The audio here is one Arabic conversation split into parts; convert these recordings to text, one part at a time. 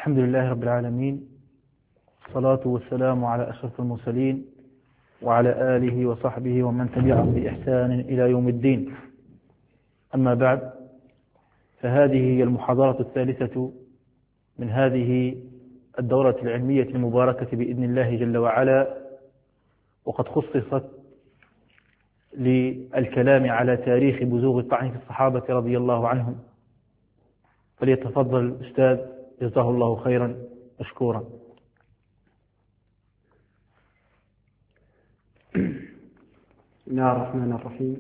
الحمد لله رب العالمين، الصلاة والسلام على أشرف المرسلين وعلى آله وصحبه ومن تبعهم بإحسان إلى يوم الدين. أما بعد، فهذه هي المحاضرة الثالثة من هذه الدورة العلمية المباركة بإذن الله جل وعلا، وقد خصصت للكلام على تاريخ بزوغ الطعن في الصحابة رضي الله عنهم. فليتفضل الأستاذ جزاه الله خيرا مشكورا. بسم الله الرحمن الرحيم.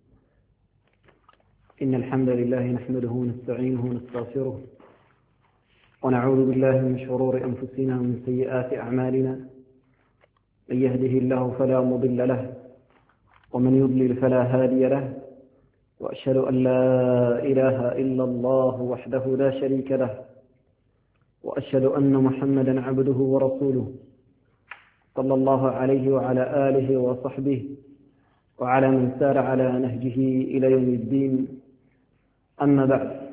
إن الحمد لله نحمده ونستعينه ونستغفره ونعوذ بالله من شرور أنفسنا ومن سيئات أعمالنا. من يهده الله فلا مضل له ومن يضلل فلا هادي له، وأشهد أن لا إله إلا الله وحده لا شريك له، وأشهد أن محمدا عبده ورسوله صلى الله عليه وعلى آله وصحبه وعلى من سار على نهجه إلى يوم الدين. أما بعد،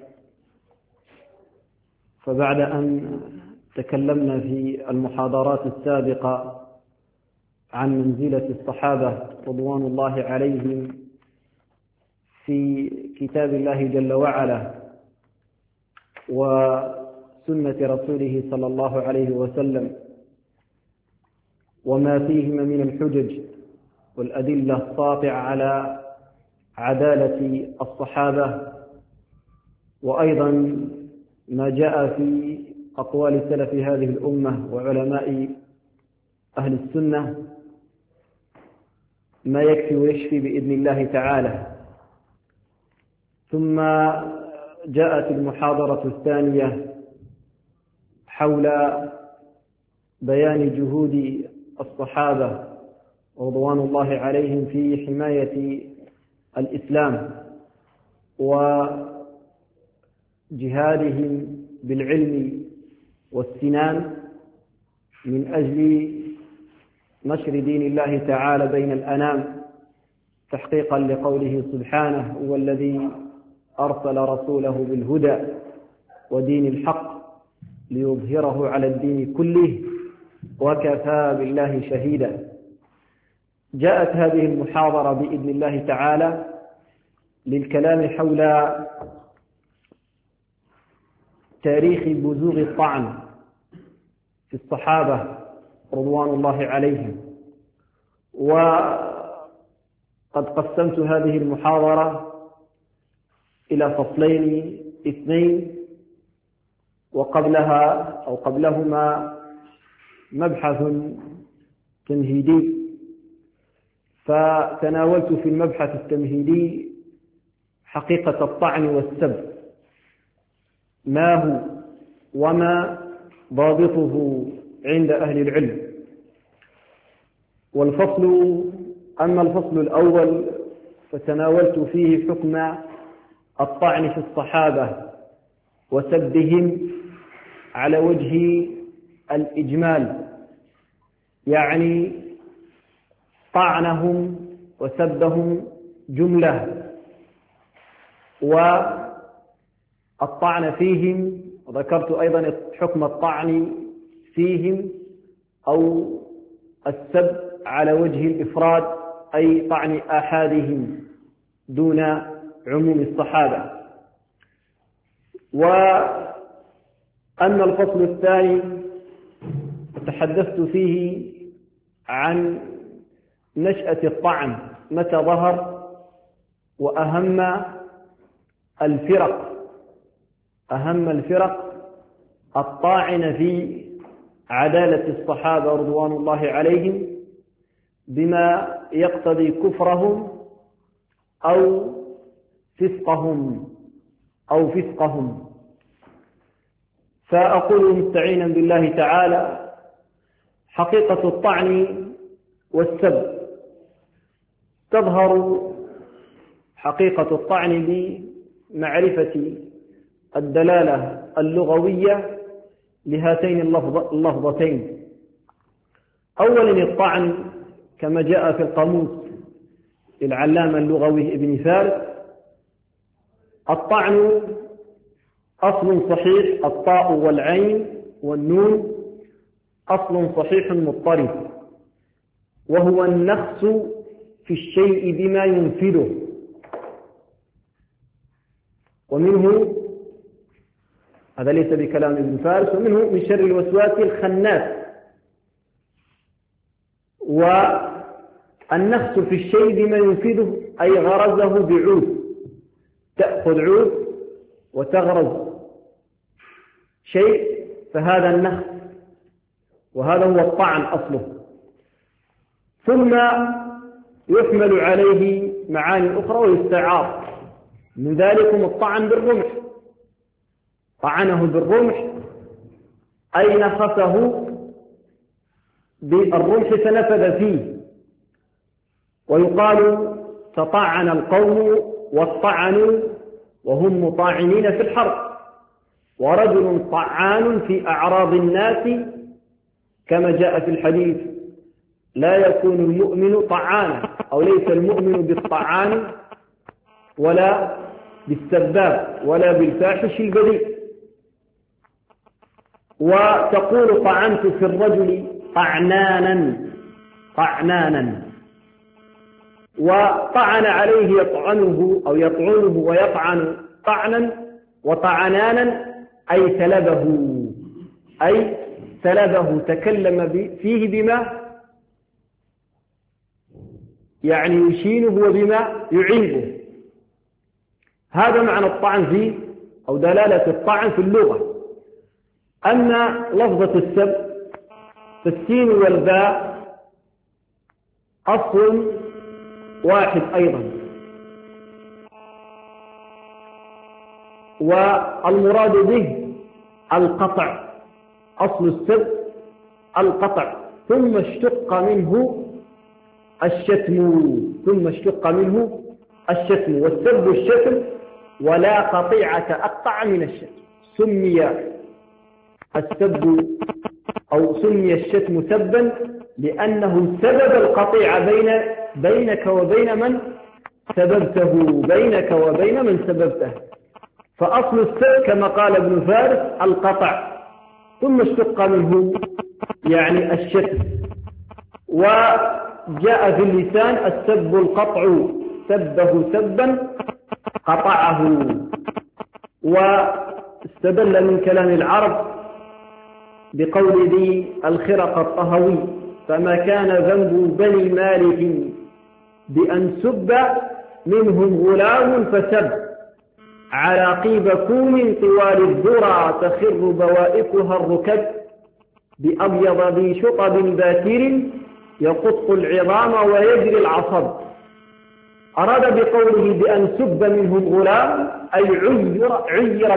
فبعد أن تكلمنا في المحاضرات السابقة عن منزلة الصحابة رضوان الله عليهم في كتاب الله جل وعلا وسنة رسوله صلى الله عليه وسلم، وما فيهما من الحجج والأدلة الساطعة على عدالة الصحابة، وأيضا ما جاء في أقوال سلف هذه الأمة وعلماء أهل السنة ما يكفي ويشفي بإذن الله تعالى. ثم جاءت المحاضرة الثانية حول بيان جهود الصحابة رضوان الله عليهم في حماية الإسلام وجهادهم بالعلم والسنان من أجل نشر دين الله تعالى بين الأنام، تحقيقا لقوله سبحانه: هو الذي أرسل رسوله بالهدى ودين الحق ليظهره على الدين كله وكفى بالله شهيدا. جاءت هذه المحاضرة بإذن الله تعالى للكلام حول تاريخ بزوغ الطعن في الصحابة رضوان الله عليهم. وقد قسمت هذه المحاضرة إلى فصلين اثنين، وقبلها أو قبلهما مبحث تمهيدي. فتناولت في المبحث التمهيدي حقيقة الطعن والسب، ما هو وما ضابطه عند أهل العلم. أما الفصل الأول فتناولت فيه حكم الطعن في الصحابة وسبهم على وجه الإجمال، يعني طعنهم وسبهم جملة، والطعن فيهم. وذكرت أيضا حكم الطعن فيهم أو السب على وجه الإفراد، أي طعن آحادهم دون عموم الصحابة. وأما الفصل الثاني تحدثت فيه عن نشأة الطعن، متى ظهر، وأهم الفرق الطاعن في عدالة الصحابة رضوان الله عليهم بما يقتضي كفرهم أو فسقهم. فأقول مستعينا بالله تعالى: حقيقة الطعن والسب تظهر حقيقة الطعن بمعرفة الدلالة اللغوية لهاتين اللفظتين. أولا، الطعن كما جاء في القاموس للعلامة اللغوي ابن فارس: الطعن أصل صحيح، الطاء والعين والنون أصل صحيح مضطرب، وهو النقص في الشيء بما ينفذه. ومنه، هذا ليس بكلام ابن فارس، ومنه من شر الوسواس الخناس. والنقص في الشيء بما ينفذه أي غرزه بعود، تأخذ عود وتغرز شيء، فهذا النقص، وهذا هو الطعن أصله. ثم يحمل عليه معاني أخرى ويستعار، من ذلكم الطعن بالرمح، طعنه بالرمح أي نخسه بالرمح فنفذ فيه. ويقال تطعن القوم والطعنوا وهم مطاعنين في الحرب، ورجل طعان في أعراض الناس كما جاء في الحديث: لا يكون المؤمن طعانا، أو ليس المؤمن بالطعان ولا بالسباب ولا بالفاحش البذيء. وتقول طعنت في الرجل طعنانا، وطعن عليه يطعنه أو يطعنه ويطعن طعنا، وطعنانا أي ثلبه تكلم فيه بما يعني يشينه وبما يعيبه. هذا معنى الطعن فيه أو دلالة الطعن في اللغة. أما لفظة السب فالسين والباء أصل واحد أيضا، والمراد به القطع، أصل السب القطع، ثم اشتق منه الشتم، والسب الشتم، ولا قطيعة أقطع من الشتم. سمي الشتم سبا لأنه سبب القطيعة بينك وبين من سببته، فأصل السب كما قال ابن فارس القطع، ثم اشتق منه يعني الشتم. وجاء في اللسان السب القطع، سبه سبا قطعه. واستدل من كلام العرب بقول ذي الخرق الطهوي: فما كان ذنب بني مالك بأن سب منهم غلام فسب على قيب كوم طوال الذرى تخر بوائكها الركب بأبيض ذي شطب باكر يقط العظام ويجري العصب. أراد بقوله بأن سب منهم غلام أي عير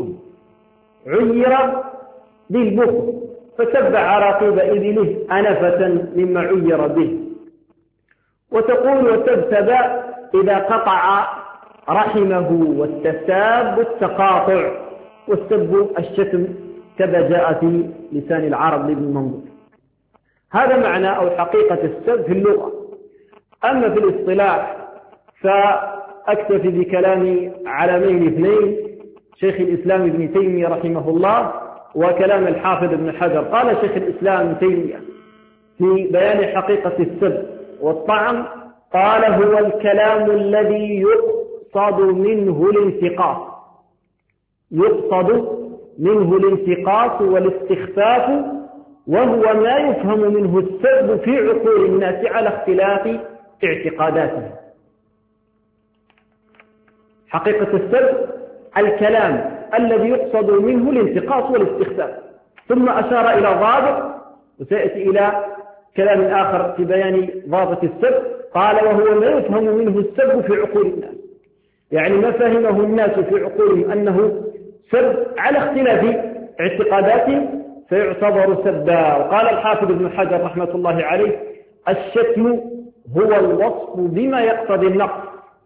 بالبخل، فسب على قيب إبله أنفة مما عير به. وتقول وتبتب إذا قطع رحمه، والتساب التقاطع، والسب الشتم كذا جاء في لسان العرب لابن منظور. هذا معنى أو حقيقة السب في اللغة. أما في الاصطلاح فأكتفي بكلام علمين اثنين: شيخ الإسلام ابن تيمية رحمه الله وكلام الحافظ ابن حجر. قال شيخ الإسلام ابن تيمية في بيان حقيقة السب والطعن، قال: هو الكلام الذي يقصد منه الانتقاص والاستخفاف، وهو ما يفهم منه السب في عقول الناس على اختلاف اعتقاداتهم. حقيقة السب الكلام الذي يقصد منه الانتقاص والاستخفاف. ثم أشار إلى ضابط، وسيأتي إلى كلام آخر في بيان ضابط السب. قال: وهو ما يفهم منه السب في عقول الناس، يعني ما فهمه الناس في عقولهم أنه سب على اختلاف اعتقاداتهم فيعتبر سبا. وقال الحافظ ابن حجر رحمة الله عليه: الشتم هو الوصف بما يقتضي النقص،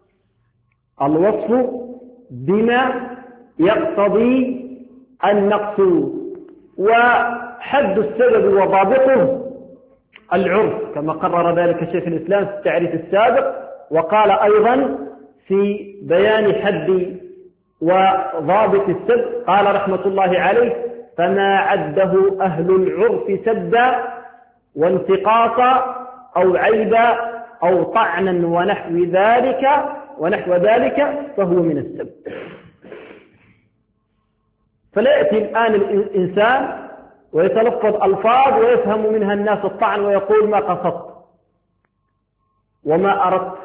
وحد السبب وضابطه العرف، كما قرر ذلك شيخ الإسلام في التعريف السابق. وقال أيضا في بيان حد وضابط السب، قال رحمة الله عليه: فما عده أهل العرف سبا وانتقاصا أو عيبا أو طعنا ونحو ذلك فهو من السب. فلا يأتي الآن الإنسان ويتلفظ ألفاظ ويفهم منها الناس الطعن ويقول ما قصدت وما أردت،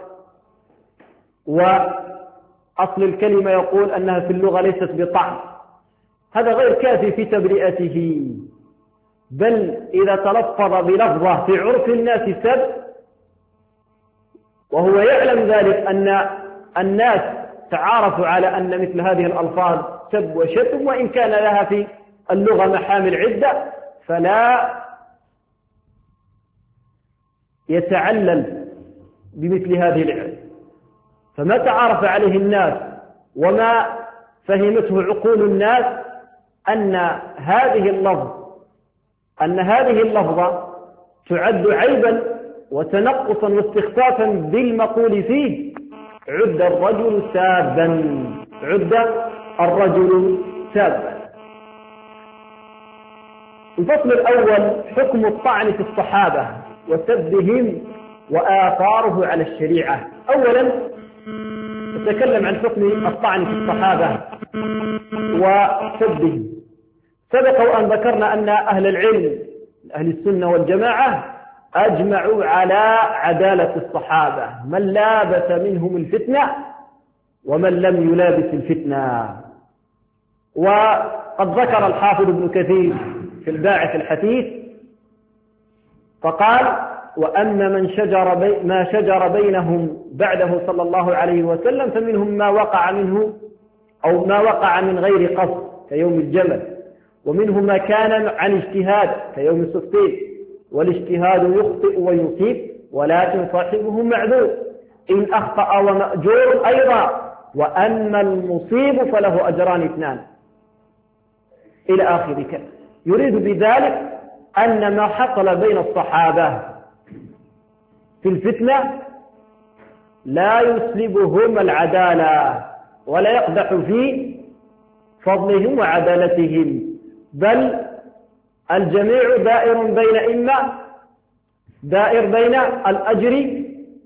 وأصل الكلمة يقول أنها في اللغة ليست بطعن. هذا غير كافي في تبرئته، بل إذا تلفظ بلفظة في عرف الناس سب وهو يعلم ذلك أن الناس تعارفوا على أن مثل هذه الألفاظ سب وشتم، وإن كان لها في اللغة محامل عدة، فلا يتعلل بمثل هذه العلم. فما تعارف عليه الناس وما فهمته عقول الناس أن هذه اللفظة تعد عيبا وتنقصا واستخفافا بالمقول فيه، عد الرجل سابا. الفصل الأول حكم الطعن في الصحابة وسبهم وآثاره على الشريعة. أولا نتكلم عن حكم الطعن في الصحابة وسبهم. سبق وأن ذكرنا أن أهل العلم أهل السنة والجماعة أجمعوا على عدالة الصحابة، من لابس منهم الفتنة ومن لم يلابس الفتنة. وقد ذكر الحافظ ابن كثير في الباعث الحثيث فقال: وأما ما شجر بينهم بعده صلى الله عليه وسلم فمنهم ما وقع منه أو ما وقع من غير قصد كيوم الجمل، ومنهم ما كان عن اجتهاد كيوم الصفين، والاجتهاد يخطئ ويصيب ولكن صاحبه معذور إن أخطأ ومأجور أيضا، وأما المصيب فله أجران 2 إلى آخر كلام. يريد بذلك أن ما حصل بين الصحابة في الفتنة لا يسلبهم العدالة ولا يقدح في فضلهم وعدالتهم، بل الجميع دائر بين الأجر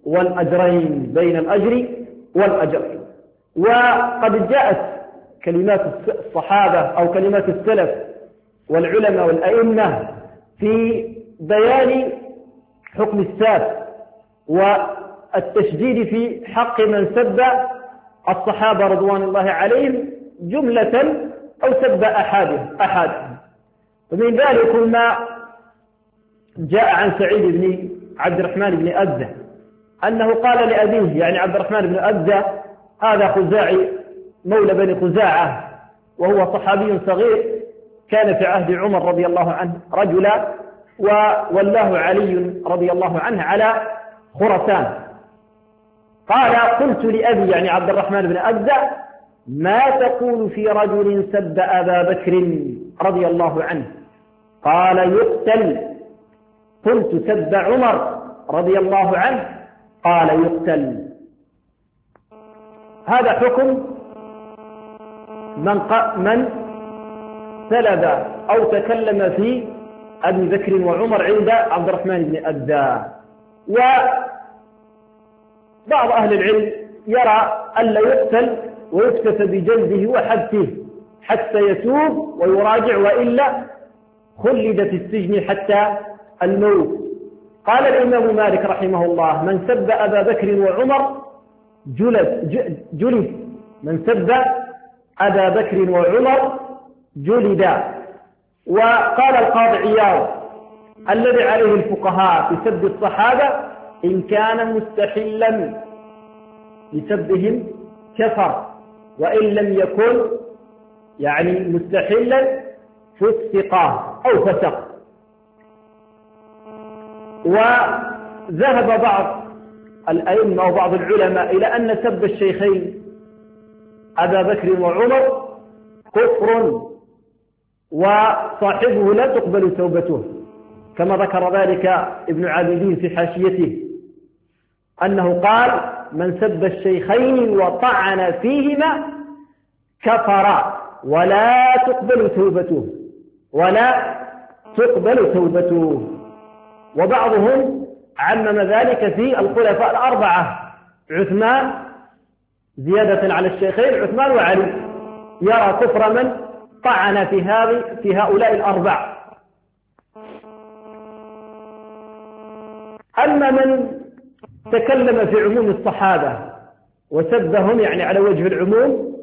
والأجرين. وقد جاءت كلمات الصحابة أو كلمات السلف والعلماء والأئمة في بيان حكم الساب والتشديد في حق من سب الصحابة رضوان الله عليهم جملة أو سب أحدهم. ومن ذلك ما جاء عن سعيد بن عبد الرحمن بن أبزة أنه قال لأبيه يعني عبد الرحمن بن أبزة، هذا خزاعي مولى بني خزاعة وهو صحابي صغير كان في عهد عمر رضي الله عنه رجلا وولاه علي رضي الله عنه على خراسان. قال: قلت لأبي يعني عبد الرحمن بن أبزة: ما تقول في رجل سب أبا بكر رضي الله عنه؟ قال: يقتل. قلت: سب عمر رضي الله عنه؟ قال: يقتل. هذا حكم من سلب أو تكلم في أبي بكر وعمر عند عبد الرحمن بن أبزة. وبعض أهل العلم يرى ألا يقتل ويكتفى بجلده وحبسه حتى يتوب ويراجع، وإلا خلد في السجن حتى الموت. قال الإمام مالك رحمه الله: من سب أبا بكر وعمر جلد. من سب أبا بكر وعمر جلد. وقال القاضي عياض: الذي عليه الفقهاء في سب الصحابة إن كان مستحلا لسبهم كفر، وإن لم يكن يعني مستحلا فسق أو فسق. وذهب بعض الأئمة وبعض العلماء إلى أن سب الشيخين أبا بكر وعمر كفر وصاحبه لا تقبل توبته، كما ذكر ذلك ابن عابدين في حاشيته أنه قال: من سب الشيخين وطعن فيهما كفر ولا تقبل توبته. ولا تقبل توبته. وبعضهم عمم ذلك في الخلفاء الأربعة: عثمان زيادة على الشيخين، عثمان وعلي، يرى كفر من طعن في هؤلاء الأربعة. أما من تكلم في عموم الصحابة وسبهم يعني على وجه العموم،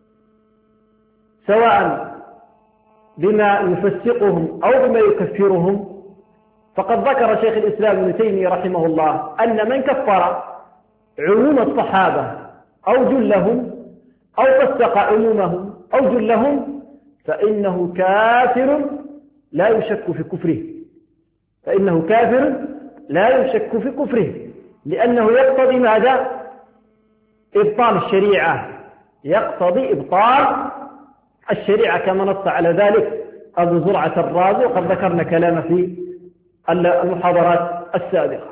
سواء بما يفسقهم أو بما يكفرهم، فقد ذكر شيخ الإسلام ابن تيمية رحمه الله أن من كفر عموم الصحابة أو جلهم أو فسق عمومهم أو جلهم فإنه كافر لا يشك في كفره، فإنه كافر لا يشك في كفره، لأنه يقتضي ماذا؟ إبطال الشريعة، يقتضي إبطال الشريعة كما نص على ذلك أبو زرعة الرازي، وقد ذكرنا كلامه في المحاضرات السابقة.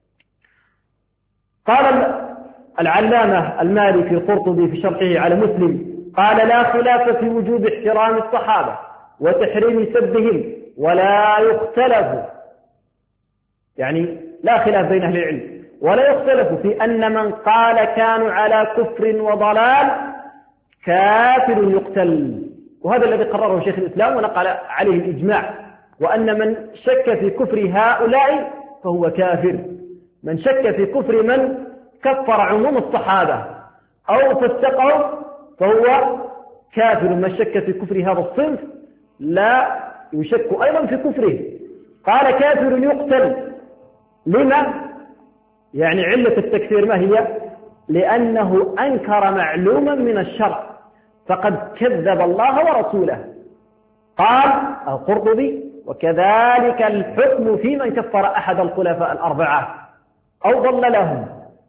قال العلامة المالكي القرطبي في شرحه على مسلم: قال: لا خلاف في وجوب احترام الصحابة وتحريم سبهم ولا يختلف، يعني لا خلاف بين أهل العلم، ولا يختلف في أن من قال كانوا على كفر وضلال كافر يقتل. وهذا الذي قرره شيخ الإسلام ونقل عليه الإجماع، وأن من شك في كفر هؤلاء فهو كافر. من شك في كفر من كفر عموم الصحابة أو فسقهم فهو كافر. من شك في كفر هذا الصنف لا يشك أيضا في كفره. قال: كافر يقتل. لما؟ يعني علة التكفير ما هي؟ لأنه أنكر معلوما من الشرع فقد كذب الله ورسوله. قال القرطبي: وكذلك الحكم في من كفر أحد الخلفاء الأربعة أو ضللهم.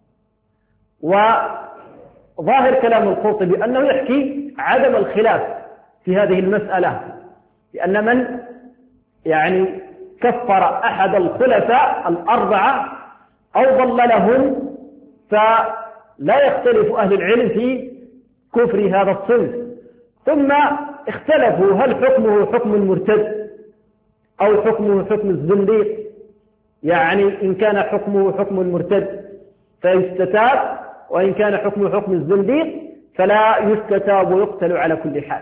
وظاهر كلام القرطبي أنه يحكي عدم الخلاف في هذه المسألة، لأن من يعني كفر أحد الخلفاء الأربعة أو ضللهم فلا يختلف أهل العلم في كفر هذا الصنف. ثم اختلفوا هل حكمه حكم المرتد أو حكمه حكم الزنديق، يعني إن كان حكمه حكم المرتد فيستتاب، وإن كان حكمه حكم الزنديق فلا يستتاب ويقتل على كل حال،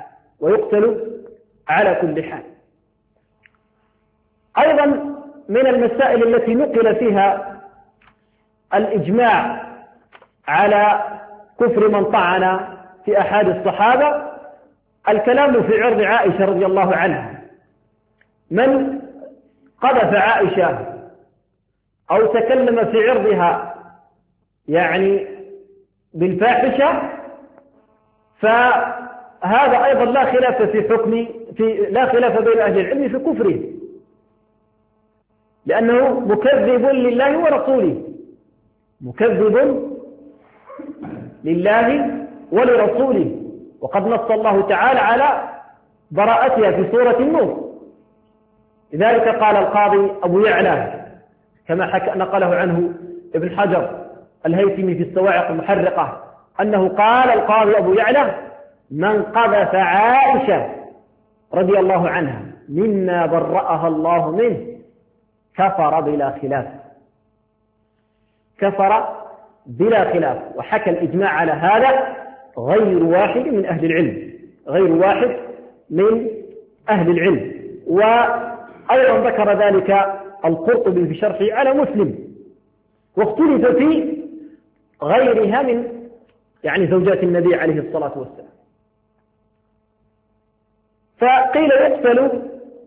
أيضا من المسائل التي نقل فيها الإجماع على كفر من طعن في أحد الصحابة الكلام في عرض عائشة رضي الله عنها. من قذف عائشة أو تكلم في عرضها يعني بالفاحشة فهذا أيضا لا خلاف لا خلاف بين أهل العلم في كفره، لأنه مكذب لله ورسوله، مكذب لله ولرسوله، وقد نص الله تعالى على براءتها في سورة النور. لذلك قال القاضي أبو يعلى كما نقله عنه ابن حجر الهيثمي في الصواعق المحرقة أنه قال القاضي أبو يعلى: من قذف عائشة رضي الله عنها مما برأها الله منه كفر بلا خلاف، كفر بلا خلاف. وحكى الإجماع على هذا غير واحد من أهل العلم، غير واحد من أهل العلم. وأيضا ذكر ذلك القرطبي في شرحه على مسلم. واختلف في غيرها من يعني زوجات النبي عليه الصلاة والسلام، فقيل يقتل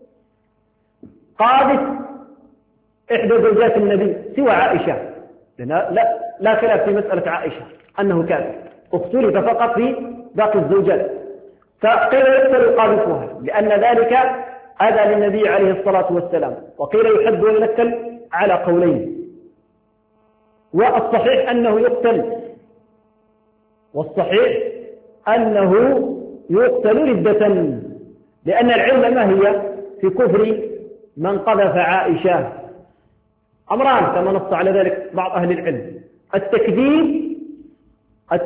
قاذف إحدى زوجات النبي سوى عائشة، لا خلاف في مسألة عائشة أنه كافر، اختلف فقط في باقي الزوجات، فقيل يقتل قاذفها لأن ذلك أذى للنبي عليه الصلاة والسلام، وقيل يحد وينكل على قولين. والصحيح أنه يقتل، والصحيح أنه يقتل ردة، لأن العلة ما هي في كفر من قذف عائشة؟ أمران كما نص على ذلك بعض أهل العلم: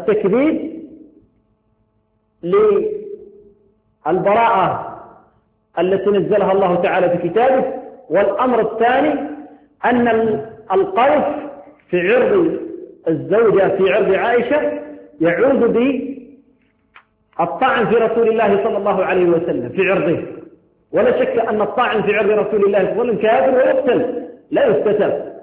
التكذيب للبراءة التي نزلها الله تعالى في كتابه. والأمر الثاني أن القذف في عرض الزوجة في عرض عائشة يعود بالطعن في رسول الله صلى الله عليه وسلم في عرضه، ولا شك أن الطعن في عرض رسول الله صلى الله عليه وسلم كافر ويقتل لا يستتاب.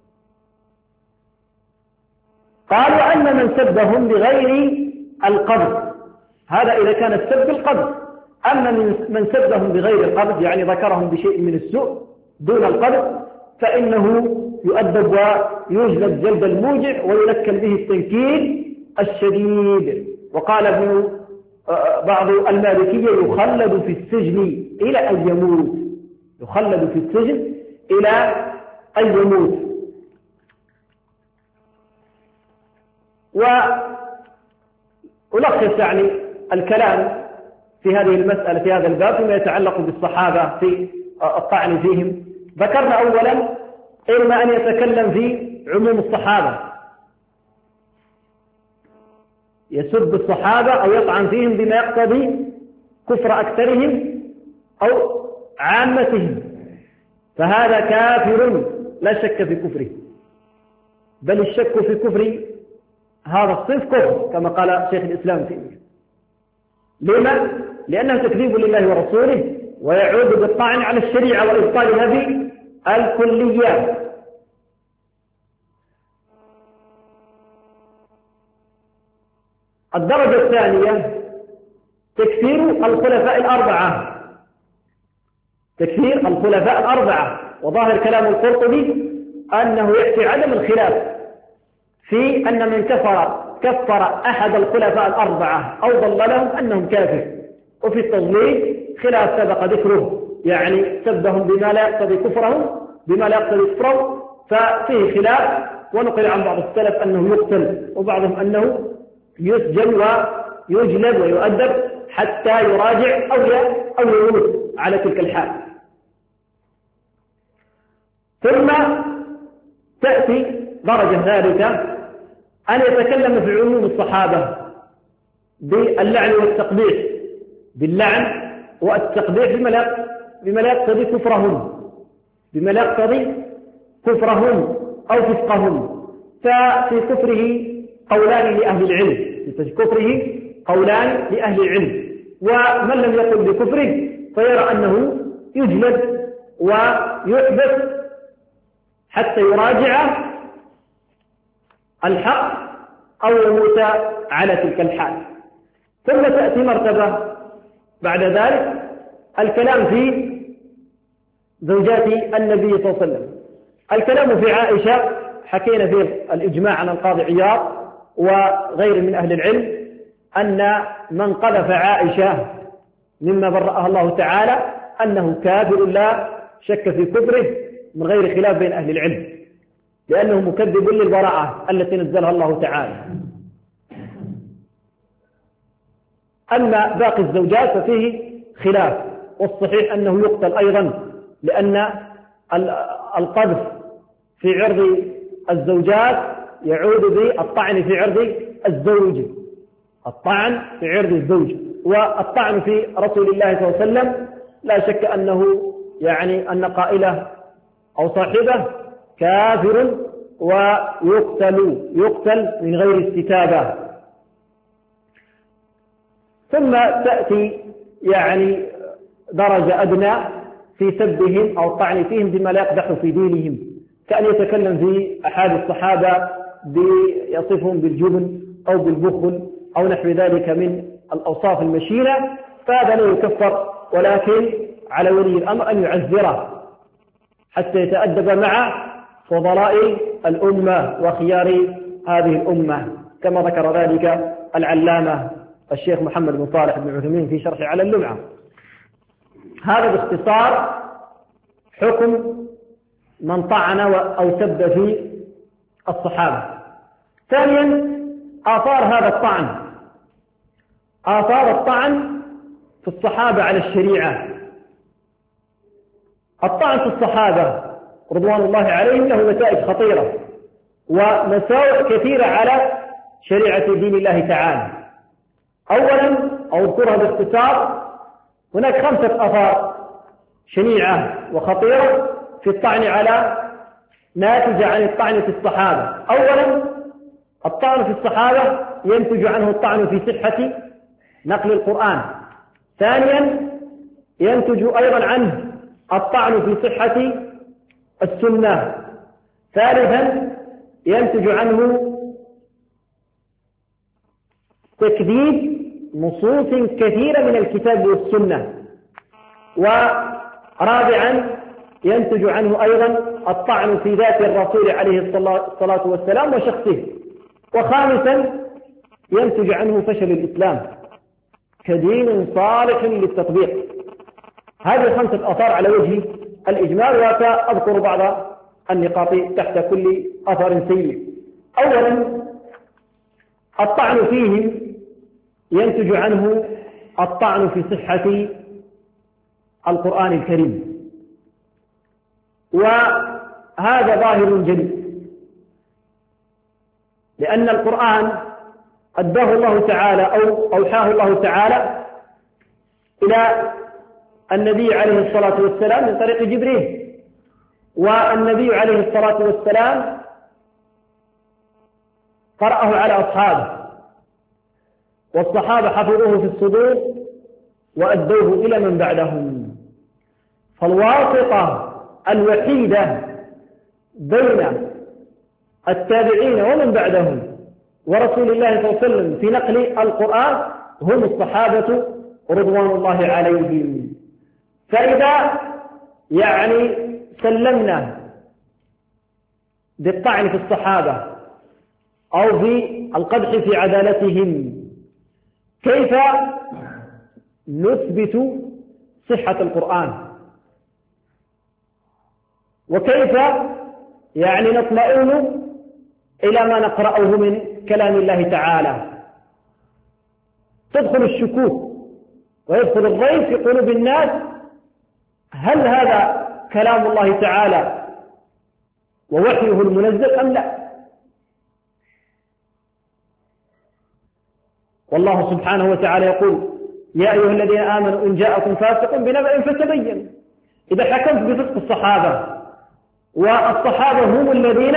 قالوا أن من سبهم بغير القذف، هذا إذا كان السب القذف. أما من سبهم بغير القذف يعني ذكرهم بشيء من السوء دون القذف فإنه يؤدب ويجلد جلد الموجع وينكل به التنكيل الشديد. وقال بعض المالكية يخلد في السجن إلى أن يموت، يخلد في السجن إلى أن يموت. وألخص يعني الكلام في هذه المسألة في هذا الباب فيما يتعلق بالصحابة في الطعن فيهم. ذكرنا أولا إما أن يتكلم في عموم الصحابة، يسب الصحابة أو يطعن فيهم بما يقتضي كفر أكثرهم أو عامتهم، فهذا كافر لا شك في كفره، بل الشك في كفر هذا الصنف كفر كما قال شيخ الإسلام فيه. لما؟ لأنه تكذيب لله ورسوله ويعود بالطعن على الشريعة وإبطال هذه الكليات. الدرجة الثانية تكفير الخلفاء الأربعة، تكفير الخلفاء الأربعة. وظاهر كلام القرطبي أنه يأتي عدم الخلاف في أن من كفر أحد الخلفاء الأربعة أو ضللهم أنهم كافر. وفي التضليل خلاف سبق ذكره، يعني سبهم بما لا يقتضي كفرهم بما لا يقتضي كفرهم، ففيه خلاف. ونقل عن بعض السلف أنه يقتل وبعضهم أنه يسجن ويجلد ويؤدب حتى يراجع أو يموت على تلك الحال. ثم تأتي درجة ثالثة أن يتكلم في عموم الصحابة باللعن والتقبيح، باللعن والتقبيح بما لا يقتضي كفرهم، بما لا يقتضي كفرهم أو فسقهم. ففي كفره قولان لأهل العلم، في كفره قولان لأهل العلم. ومن لم يقل بكفره فيرى أنه يجلد ويحبس حتى يراجع الحق أو يموت على تلك الحال. ثم تأتي مرتبة بعد ذلك الكلام في زوجات النبي صلى الله عليه وسلم. الكلام في عائشة حكينا فيه الإجماع عن القاضي عياض وغير من أهل العلم أن من قذف عائشة مما برأها الله تعالى أنه كافر لا شك في كفره من غير خلاف بين أهل العلم، لأنه مكذب للبراءة التي نزلها الله تعالى. أما باقي الزوجات ففيه خلاف، والصحيح أنه يقتل أيضا، لأن القذف في عرض الزوجات يعود بالطعن في عرض الزوج، الطعن في عرض الزوج. والطعن في رسول الله صلى الله عليه وسلم لا شك أنه يعني أن قائله أو صاحبه كافر ويقتل من غير استتابة. ثم تأتي يعني درجة أدنى في سبهم أو الطعن فيهم بما لا يقدح في دينهم، كأن يتكلم في أحد الصحابة بيصفهم بالجبن أو بالبخل أو نحو ذلك من الأوصاف المشينة، فهذا لا يكفر، ولكن على ولي الأمر أن يعذره حتى يتأدب مع فضلاء الأمة وخيار هذه الأمة، كما ذكر ذلك العلامة الشيخ محمد بن صالح بن عثيمين في شرح على اللمعة. هذا باختصار حكم من طعن أو سب في الصحابة. ثانيا آثار هذا الطعن، آثار الطعن في الصحابة على الشريعة. الطعن في الصحابة رضوان الله عليهم له نتائج خطيرة ومساوئ كثيرة على شريعة دين الله تعالى. أولا أذكرها باختصار، هناك 5 آثار شنيعة وخطيرة في الطعن على ناتج عن الطعن في الصحابة. أولا الطعن في الصحابة ينتج عنه الطعن في صحة نقل القرآن. ثانيا ينتج أيضا عنه الطعن في صحة السنة. ثالثا ينتج عنه تكذيب نصوص كثيرة من الكتاب والسنة. ورابعا ينتج عنه أيضا الطعن في ذات الرسول عليه الصلاة والسلام وشخصه. وخامسا ينتج عنه فشل الإسلام كدين صالح للتطبيق. هذه 5 آثار على وجه الإجمال، وسأذكر بعض النقاط تحت كل أثر سيء. أولا الطعن فيهم ينتج عنه الطعن في صحة القرآن الكريم، وهذا ظاهر جلي، لأن القرآن أداه الله تعالى أو أوحاه الله تعالى إلى النبي عليه الصلاة والسلام من طريق جبريل، والنبي عليه الصلاة والسلام قرأه على أصحابه، والصحابة حفظوه في الصدور وأدوه إلى من بعدهم. فالواسطة الوحيدة بين التابعين ومن بعدهم ورسول الله صلى الله عليه وسلم في نقل القرآن هم الصحابة رضوان الله عليهم. فإذا سلمنا بالطعن في الصحابة أو في القدح في عدالتهم، كيف نثبت صحة القرآن؟ وكيف نطمئن إلى ما نقرأه من كلام الله تعالى؟ تدخل الشكوك ويدخل الريب في قلوب الناس، هل هذا كلام الله تعالى ووحيه المنزل أم لا؟ والله سبحانه وتعالى يقول: يا أيها الذين آمنوا إن جاءكم فاسق بنبأ فتبين. إذا حكمت بصدق الصحابة، والصحابة هم الذين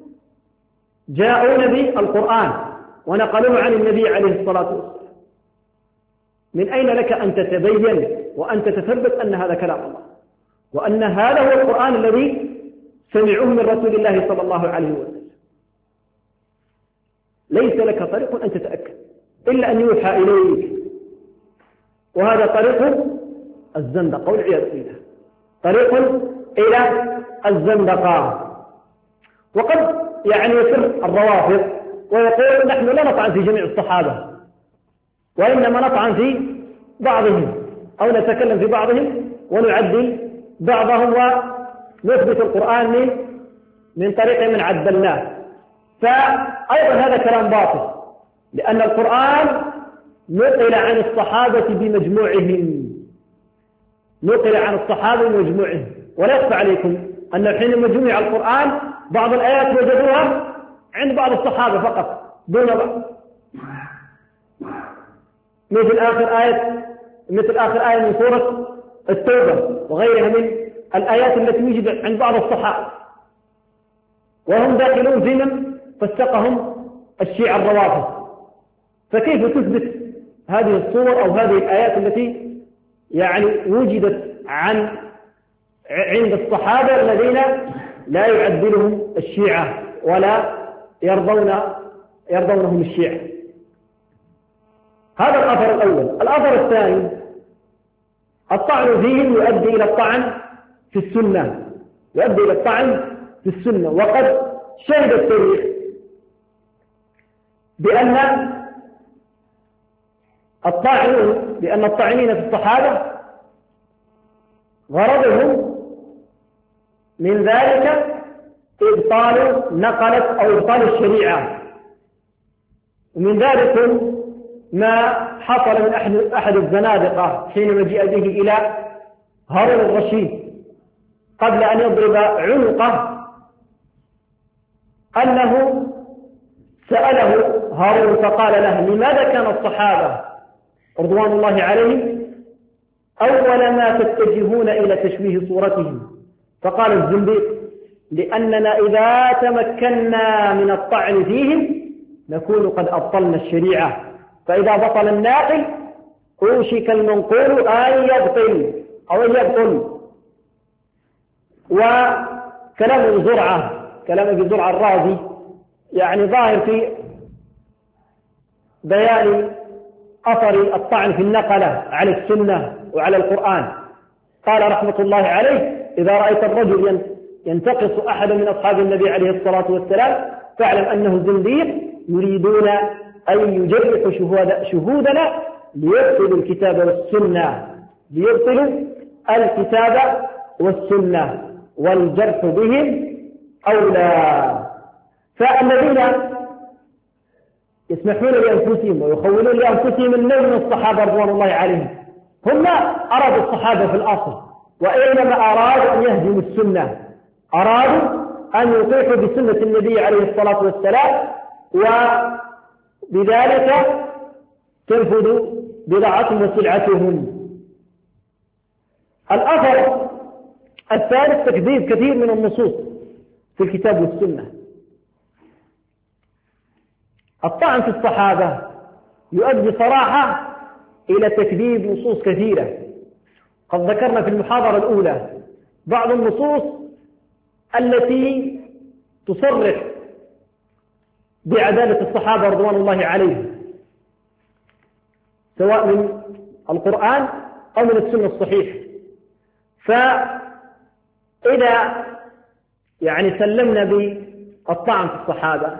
جاءون بالقرآن ونقلوه عن النبي عليه الصلاة والسلام، من أين لك أن تتبين وأن تتثبت أن هذا كلام الله، وأن هذا هو القرآن الذي سمعوه من رسول الله صلى الله عليه وسلم؟ ليس لك طريق أن تتأكد إلا أن يوحى إليك، وهذا طريق الزندقة والعياذ بالله، طريق إلى الزندقة. وقد يسر الروافض ويقول: نحن لا نطعن في جميع الصحابة، وإنما نطعن في بعضهم أو نتكلم في بعضهم ونعدل بعضهم ونثبت القرآن من طريق من عدلناه. فأيضا هذا كلام باطل، لأن القرآن نقل عن الصحابة بمجموعهم، نقل عن الصحابة بمجموعهم. ولا يخفى عليكم أن حينما جمع القرآن بعض الآيات وجدوها عند بعض الصحابة فقط دون بعض، مثل آخر آية من سورة التوبة وغيرها من الآيات التي وجدت عند بعض الصحابة، وهم داخلون في من فسقهم الشيعة الروافض. فكيف تثبت هذه الصور أو هذه الآيات التي وجدت عند الصحابة الذين لا يعدلهم الشيعة ولا يرضونهم الشيعة؟ هذا الأثر الأول. الأثر الثاني: الطعن فيهم يؤدي إلى الطعن في السنة، يؤدي إلى الطعن في السنة. وقد شهد التاريخ بأن الطاعنين في الصحابة غرضهم من ذلك إبطال نقلة أو إبطال الشريعة. ومن ذلك ما حصل من أحد الزنادقة حينما جاء به إلى هارون الرشيد قبل أن يضرب عنقه، أنه سأله هارون فقال له: لماذا كان الصحابة رضوان الله عليهم أول ما تتجهون إلى تشويه صورتهم. فقال الزنديق: لأننا إذا تمكنا من الطعن فيهم نكون قد أبطلنا الشريعة، فإذا بطل الناقل أوشك المنقول أن يبطل أو أن يبطل. وكلام أبي زرعة الرازي يعني ظاهر في بيان أثر الطعن في النقلة على السنة وعلى القرآن. قال رحمة الله عليه: إذا رأيت الرجل ينتقص أحد من أصحاب النبي عليه الصلاة والسلام فاعلم أنه زنديق، يريدون أن يجرحوا شهودنا ليبطلوا الكتاب والسنة والجرح بهم أولى. فالذين يسمحون لأنفسهم ويخولون لأنفسهم النوم من الصحابة رضوان الله عليهم هم ما أرادوا الصحابة في الأصل، وإنما أرادوا أن يهدموا السنة، أرادوا أن يطيحوا بسنة النبي عليه الصلاة والسلام، وبذلك تنفذ بضاعتهم وسلعتهم. الأثر الثالث: تكذيب كثير من النصوص في الكتاب والسنة. الطعن في الصحابة يؤدي صراحة إلى تكذيب نصوص كثيرة. قد ذكرنا في المحاضرة الأولى بعض النصوص التي تصرح بعدالة الصحابة رضوان الله عليهم، سواء من القرآن أو من السنة الصحيحة. فإذا يعني سلمنا بالطعن في الصحابة،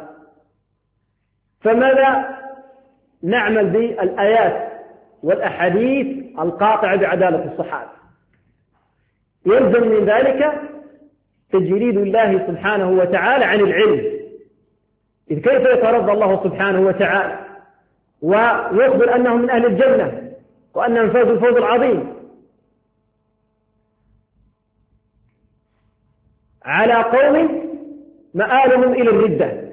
فماذا نعمل بالآيات والأحاديث القاطعة بعدالة الصحابة؟ يلزم من ذلك تجريد الله سبحانه وتعالى عن العلم، إذ كيف يترضى الله سبحانه وتعالى ويخبر أنهم من أهل الجنة وأنهم فازوا الفوز العظيم على قوم مآلهم إلى الردة،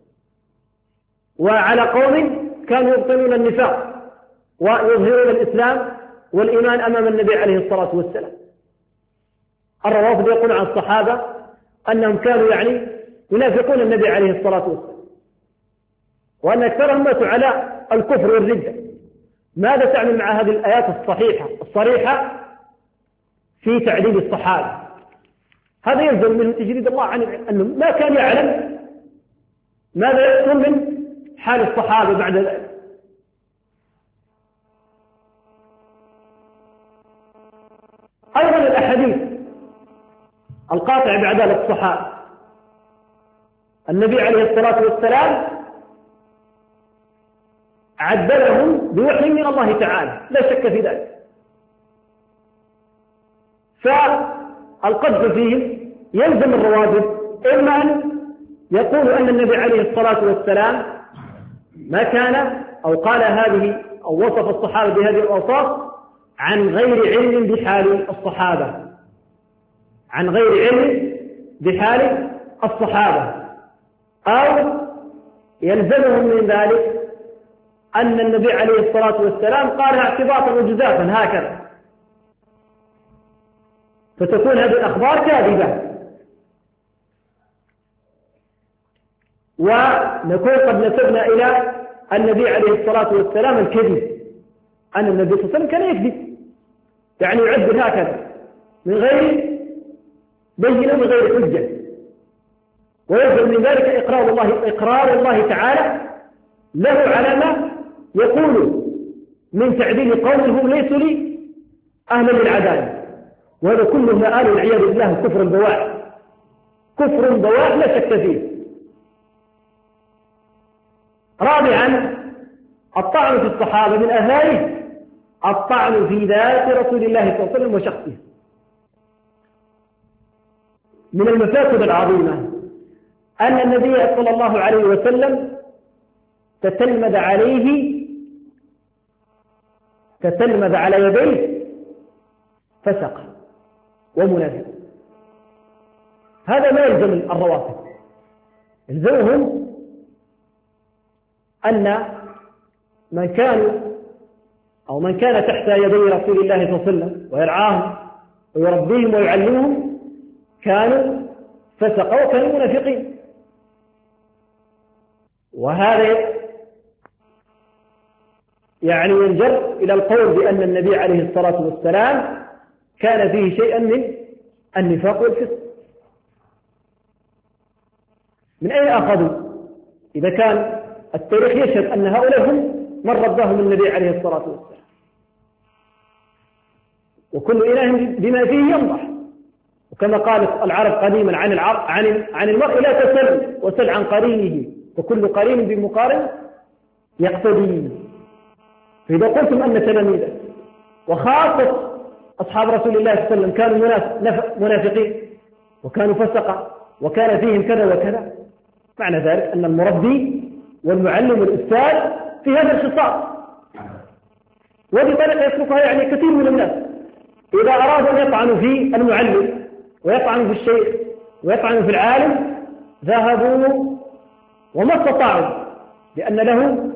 وعلى قوم كانوا يبطلون النفاق ويظهرون الإسلام والإيمان أمام النبي عليه الصلاة والسلام. الروافض يقول عن الصحابة أنهم كانوا يعني ينافقون النبي عليه الصلاة والسلام، وأن أكثرهم ماتوا على الكفر والردة. ماذا تعمل مع هذه الآيات الصريحة في تعذيب الصحابة؟ هذا يلزم منه تجريد الله عن أنه ما كان يعلم ماذا يحصل من حال الصحابة بعد ذلك. أيضا الأحاديث القاطع بعدالة الصحابة. النبي عليه الصلاة والسلام عدلهم بوحي من الله تعالى، لا شك في ذلك. فالقذف فيهم يلزم الروابط، إما أن يقول أن النبي عليه الصلاة والسلام ما كان أو قال هذه أو وصف الصحابة بهذه الأوصاف عن غير علم بحال الصحابة، عن غير علم بحال الصحابة، أو يلزمهم من ذلك أن النبي عليه الصلاة والسلام قال اعتباطا وجزافا هكذا، فتكون هذه الأخبار كاذبة. ونكون قد نسبنا إلى النبي عليه الصلاة والسلام الكذب، أن النبي صلى الله عليه وسلم كان يكذب، يعني يعبر هكذا من غير بينة من غير حجة. ويلزم من ذلك إقرار الله تعالى له على ما يقول من تعديل قوم هم ليسوا لي أهلا للعدالة، وهذا كله مآل والعياذ بالله كفر البواح، كفر بواح لا شك فيه. رابعا الطعن في الصحابة من أهله الطعن في ذات رسول الله صلى الله عليه وسلم وشخصه. من المفاسد العظيمة أن النبي صلى الله عليه وسلم تتلمذ على يديه فسق ومنافق. هذا ما يلزم الروافض، يلزمهم أن من كانوا أو من كان تحت يدي رسول الله صلى الله عليه وسلم ويرعاهم ويربيهم ويعلمهم كانوا فسقوا وكانوا منافقين. وهذا يعني ينجر إلى القول بأن النبي عليه الصلاة والسلام كان فيه شيئا من النفاق والفسق. من أين أخذوا؟ إذا كان التاريخ يشهد أن هؤلاء هم من رباهم النبي عليه الصلاة والسلام، وكل إله بما فيه ينضح. وكما قالت العرب قديما عن المرء لا تسل وسل عن قرينه، وكل قرين بمقارن يقتدي. فإذا قلتم أن تلاميذه وخاصة أصحاب رسول الله صلى الله عليه وسلم كانوا منافقين وكانوا فسقا وكان فيهم كذا وكذا، معنى ذلك أن المربي والمعلم والأستاذ في هذا الخصال. وهذه طريقة يسلكها يعني كثير من الناس، إذا أرادوا أن يطعنوا في المعلم ويطعنوا في الشيخ ويطعنوا في العالم ذهبوا وما استطاعوا، لأن له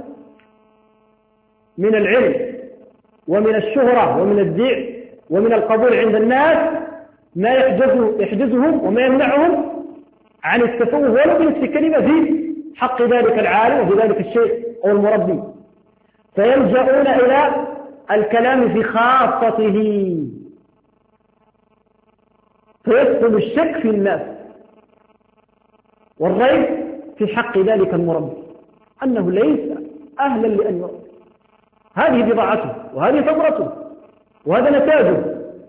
من العلم ومن الشهرة ومن الذيع ومن القبول عند الناس ما يحجزهم وما يمنعهم عن التفوه ولو بنفس كلمة في حق ذلك العالم وفي ذلك الشيخ أو المربي، فيلجؤون إلى الكلام في خاصته، فيدخل الشك في الناس والريب في حق ذلك المربي أنه ليس أهلا لأن يربي. هذه بضاعته وهذه ثمرته وهذا نتاجه.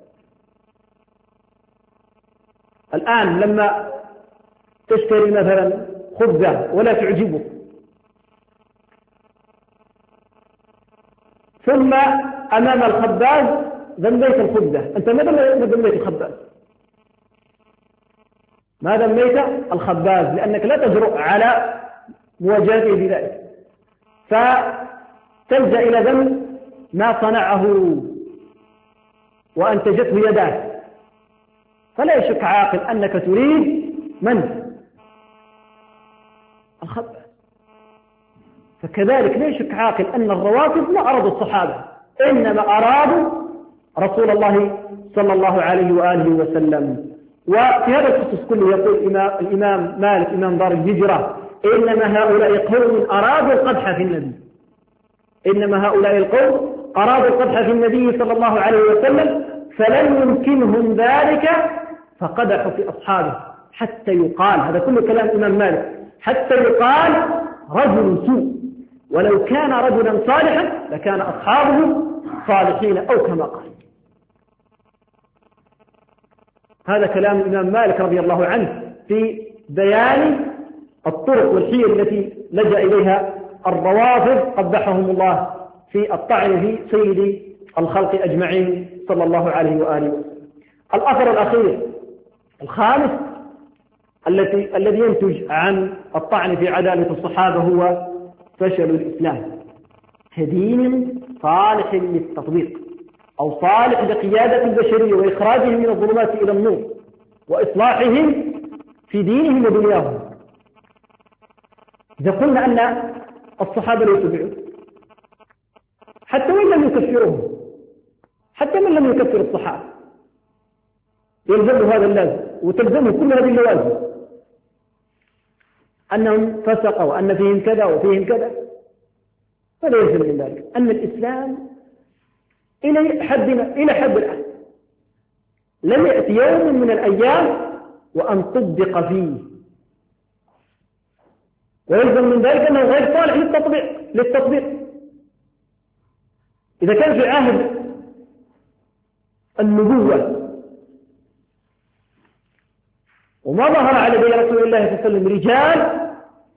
الآن لما تشتري مثلا خبزة ولا تعجبك، ثم أمام الخباز ذميت الخبزة، أنت ما ذميت الخباز، ما ذميت الخباز لأنك لا تجرؤ على مواجهته بذلك، فتلجأ إلى ذم ما صنعه وأنتجته يداه. فلا يشك عاقل أنك تريد من؟ الخباز. فكذلك لا يشك عاقل أن الروافض ما أرادوا الصحابة، إنما أرادوا رسول الله صلى الله عليه وآله وسلم. وفي هذا الخصوص كله يقول الإمام مالك إمام دار الهجرة: إنما هؤلاء قوم أرادوا القدح في النبي، إنما هؤلاء القوم أرادوا القدح في النبي صلى الله عليه وسلم فلم يمكنهم ذلك فقدحوا في أصحابه، حتى يقال، هذا كله كلام الإمام مالك، حتى يقال رجل سوء، ولو كان رجلا صالحا لكان أصحابه صالحين أو كما قال. هذا كلام الإمام مالك رضي الله عنه في بيان الطرق والحيل التي لجأ إليها الروافض قبحهم الله في الطعن في سيد الخلق أجمعين صلى الله عليه وآله وسلم. الأثر الأخير الخامس الذي ينتج عن الطعن في عدالة الصحابة هو فشل الإسلام كدين صالح للتطبيق أو صالح لقيادة البشرية وإخراجهم من الظلمات إلى النور وإصلاحهم في دينهم ودنياهم. إذا قلنا أن الصحابة لا يتبعون حتى وإن لم يكفرهم، حتى من لم يكفر الصحابة يلزمه هذا اللازم وتلزمه كل هذه اللوازم، أنهم فسقوا وأن فيهم كذا وفيهم كذا، فلا يلزم من ذلك أن الإسلام إلى حد الآن لم يأتي يوم من الأيام وأن طبق فيه، ويلزم من ذلك أنه غير صالح للتطبيق. إذا كان في عهد النبوة وما ظهر على يدي رسول الله صلى الله عليه وسلم رجال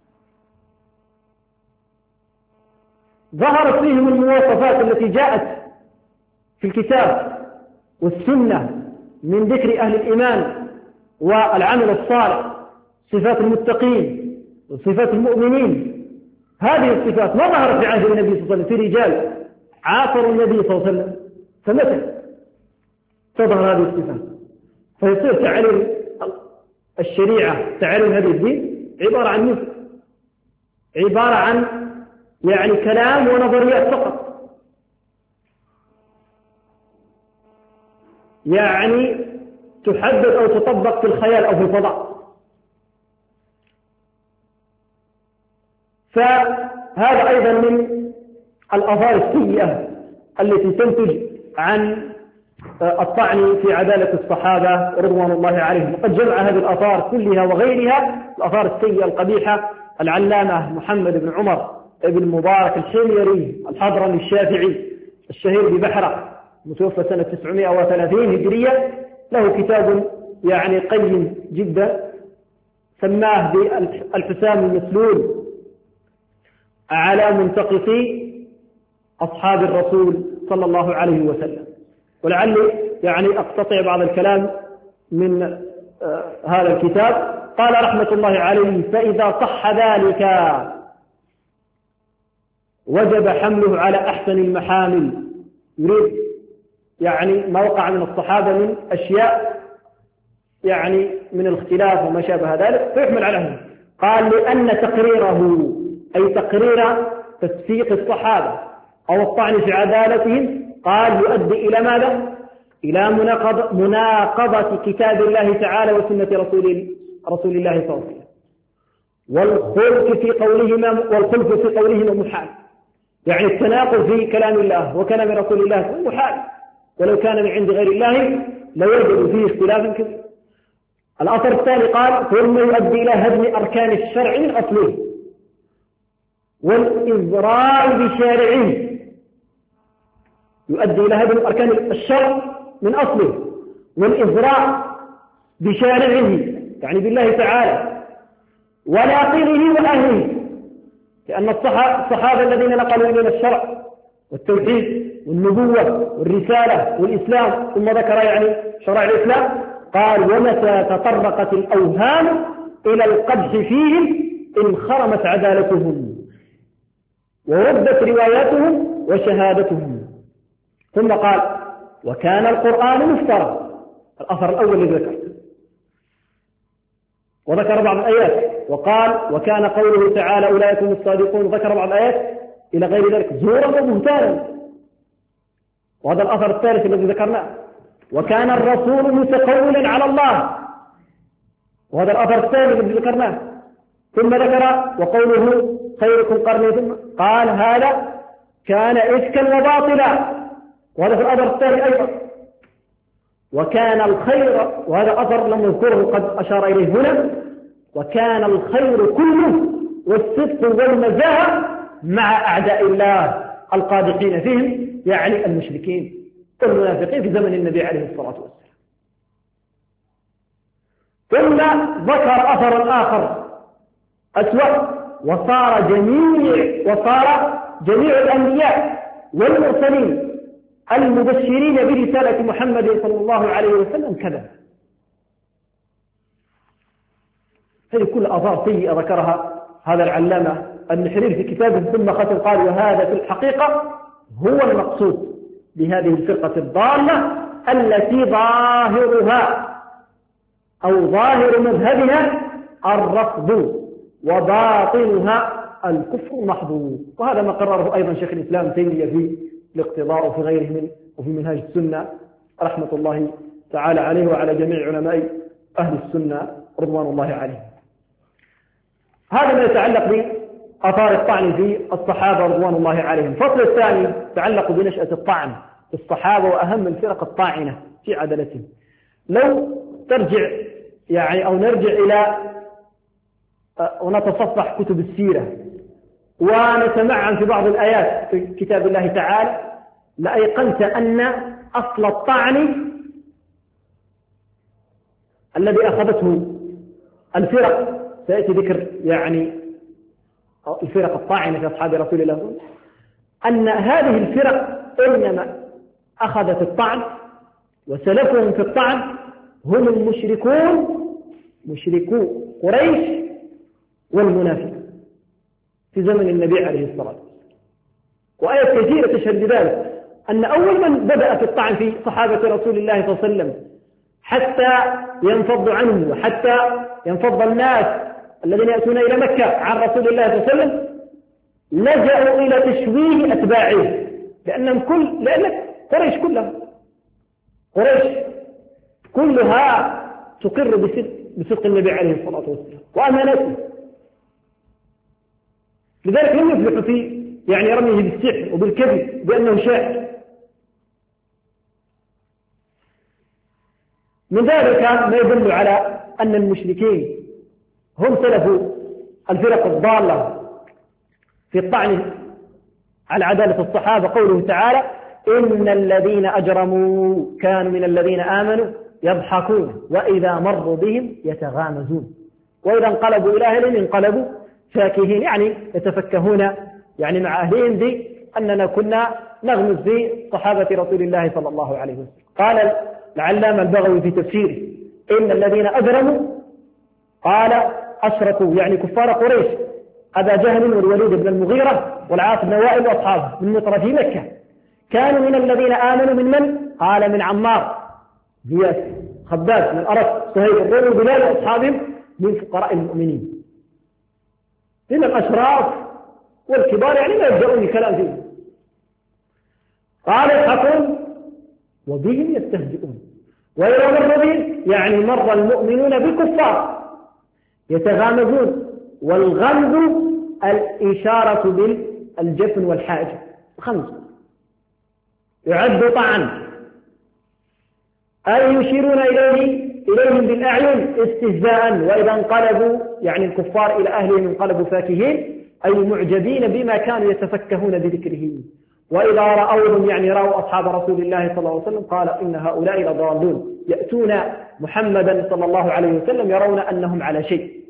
ظهرت فيهم المواصفات التي جاءت في الكتاب والسنة من ذكر أهل الإيمان والعمل الصالح، صفات المتقين وصفات المؤمنين، هذه الصفات ما ظهرت في عهد النبي صلى الله عليه وسلم في رجال عاصروا النبي صلى الله عليه وسلم، فمتى تظهر هذه الصفات؟ فيصير تعليم الشريعة، تعليم هذا الدين عبارة عن نفس، عبارة عن يعني كلام ونظريات فقط، يعني تحدد أو تطبق في الخيال أو في الفضاء. فهذا أيضا من الآثار السيئة التي تنتج عن الطعن في عدالة الصحابة رضوان الله عليهم. وقد جمع هذه الآثار كلها وغيرها الآثار السيئة القبيحة العلامة محمد بن عمر بن مبارك الحميري الحضرمي الشافعي الشهير ببحرة، متوفى سنة 930 هجرية، له كتاب يعني قيم جدا سماه بالحسام المسلول على منتقصي أصحاب الرسول صلى الله عليه وسلم. ولعلي يعني أقتطع بعض الكلام من هذا الكتاب. قال رحمة الله عليه: فإذا صح ذلك وجب حمله على أحسن المحامل. يريد يعني ما وقع من الصحابة من أشياء يعني من الاختلاف وما شابه ذلك فيحمل عليه. قال: لأن تقريره أي تقرير تسفيق الصحابة أو الطعن في عدالتهم قال يؤدي إلى ماذا؟ إلى مناقضة كتاب الله تعالى وسنة رسول الله صلى الله عليه وسلم، والخلف في قولهما محال. يعني التناقض في كلام الله وكلام رسول الله محال، ولو كان من عند غير الله لوجدوا فيه اختلافا كثيرا. الأثر الثاني قال: ثم يؤدي إلى هدم أركان الشرع من أصله والإزراء بشارعه. يؤدي إلى هدم أركان الشرع من أصله والإزراء بشارعه يعني بالله تعالى وناقله وأهله، لأن الصحابة الذين نقلوا إلينا الشرع والتوحيد والنبوة والرسالة والإسلام ثم ذكر يعني شرع الإسلام قال: ومتى تطرقت الأوهام إلى القدح فيهم انخرمت عدالتهم وردت رواياتهم وشهادتهم. ثم قال: وكان القرآن مفترى. الأثر الأول الذي ذكرته، وذكر بعض الآيات وقال: وكان قوله تعالى أولئك هم الصادقون، ذكر بعض الآيات إلى غير ذلك زورا وبهتانا. وهذا الأثر الثالث الذي ذكرناه: وكان الرسول متقولا على الله، وهذا الأثر الثاني الذي ذكرناه. ثم ذكر وقوله خيركم قرني، ثم قال هذا كان إفكا وباطلا، وهذا في الأثر الثاني أيضا. وكان الخير، وهذا أثر لم نذكره قد أشار إليه هنا: وكان الخير كله والصدق والنزاهة مع أعداء الله القادحين فيهم، يعني المشركين والمنافقين في زمن النبي عليه الصلاة والسلام. ثم ذكر أثرا آخر أسوأ: وصار جميع الأنبياء والمرسلين المبشرين برسالة محمد صلى الله عليه وسلم كذا. هذه كل آثار سيئة ذكرها هذا العلامة النحرير في كتابه. ثم ختم قال: وهذا في الحقيقة هو المقصود بهذه الفرقة الضالة التي ظاهرها أو ظاهر مذهبها الرفض وباطنها الكفر المحض. وهذا ما قرره أيضا شيخ الإسلام تيمية في الاقتضاء وفي غيره وفي منهاج السنة رحمة الله تعالى عليه وعلى جميع علماء أهل السنة رضوان الله عليهم. هذا ما يتعلق بآثار الطعن في الصحابة رضوان الله عليهم. الفصل الثاني يتعلق بنشأة الطعن في الصحابة وأهم الفرق الطاعنة في عدالتهم. لو ترجع يعني أو نرجع إلى ونتصفح كتب السيرة ونتمعن في بعض الآيات في كتاب الله تعالى لأيقنت أن أصل الطعن الذي أخذته الفرق، سيأتي ذكر يعني الفرق الطاعنة في أصحاب رسول الله، أن هذه الفرق إنما أخذت الطعن وسلفهم في الطعن هم مشركو قريش والمنافقين في زمن النبي عليه الصلاة والسلام. وآيات كثيرة تشهد بذلك، أن أول من بدأ في الطعن في صحابة رسول الله صلى الله عليه وسلم حتى ينفض عنهم وحتى ينفض الناس الذين يأتون إلى مكة عن رسول الله صلى الله عليه وسلم لجأوا إلى تشويه أتباعه، لأن قريش كلها قريش كلها تقر بصدق النبي عليه الصلاة والسلام وأمانته. لذلك لم يفلح في رميه بالسحر وبالكذب بأنه شاعر. من ذلك ما يدل على أن المشركين هم سلف الفرق الضالة في الطعن على عدالة الصحابة. قوله تعالى: إن الذين أجرموا كانوا من الذين آمنوا يضحكون وإذا مروا بهم يتغامزون وإذا انقلبوا إلى أهلهم انقلبوا فاكهين، يتفكهون مع أهلهم بأننا كنا نغمز بصحابة رسول الله صلى الله عليه وسلم. قال العلامة البغوي في تفسيره: إن الذين أجرموا قال أشركوا كفار قريش أبا جهل والوليد بن المغيرة والعاص بن وائل وأصحابه من مترفي مكة، كانوا من الذين آمنوا من؟ قال من عمار، زياد، خباب، من الأرق، صهيب الرومي وبلال وأصحابهم من فقراء المؤمنين. من الأشراف والكبار ما يبدأون الكلام فيه. قال يضحكون وبهم يستهزئون وإذا مر بهم مر المؤمنون بالكفار يتغامزون. والغمز الإشارة بالجفن والحاجة، غمز يعد طعن، أي يشيرون إليهم بالأعين استهزاء. وإذا انقلبوا الكفار إلى أهلهم انقلبوا فاكهين، أي معجبين بما كانوا يتفكهون بذكره. وإذا رأوهم رأوا أصحاب رسول الله صلى الله عليه وسلم قال إن هؤلاء لضالون، يأتون محمدا صلى الله عليه وسلم يرون أنهم على شيء،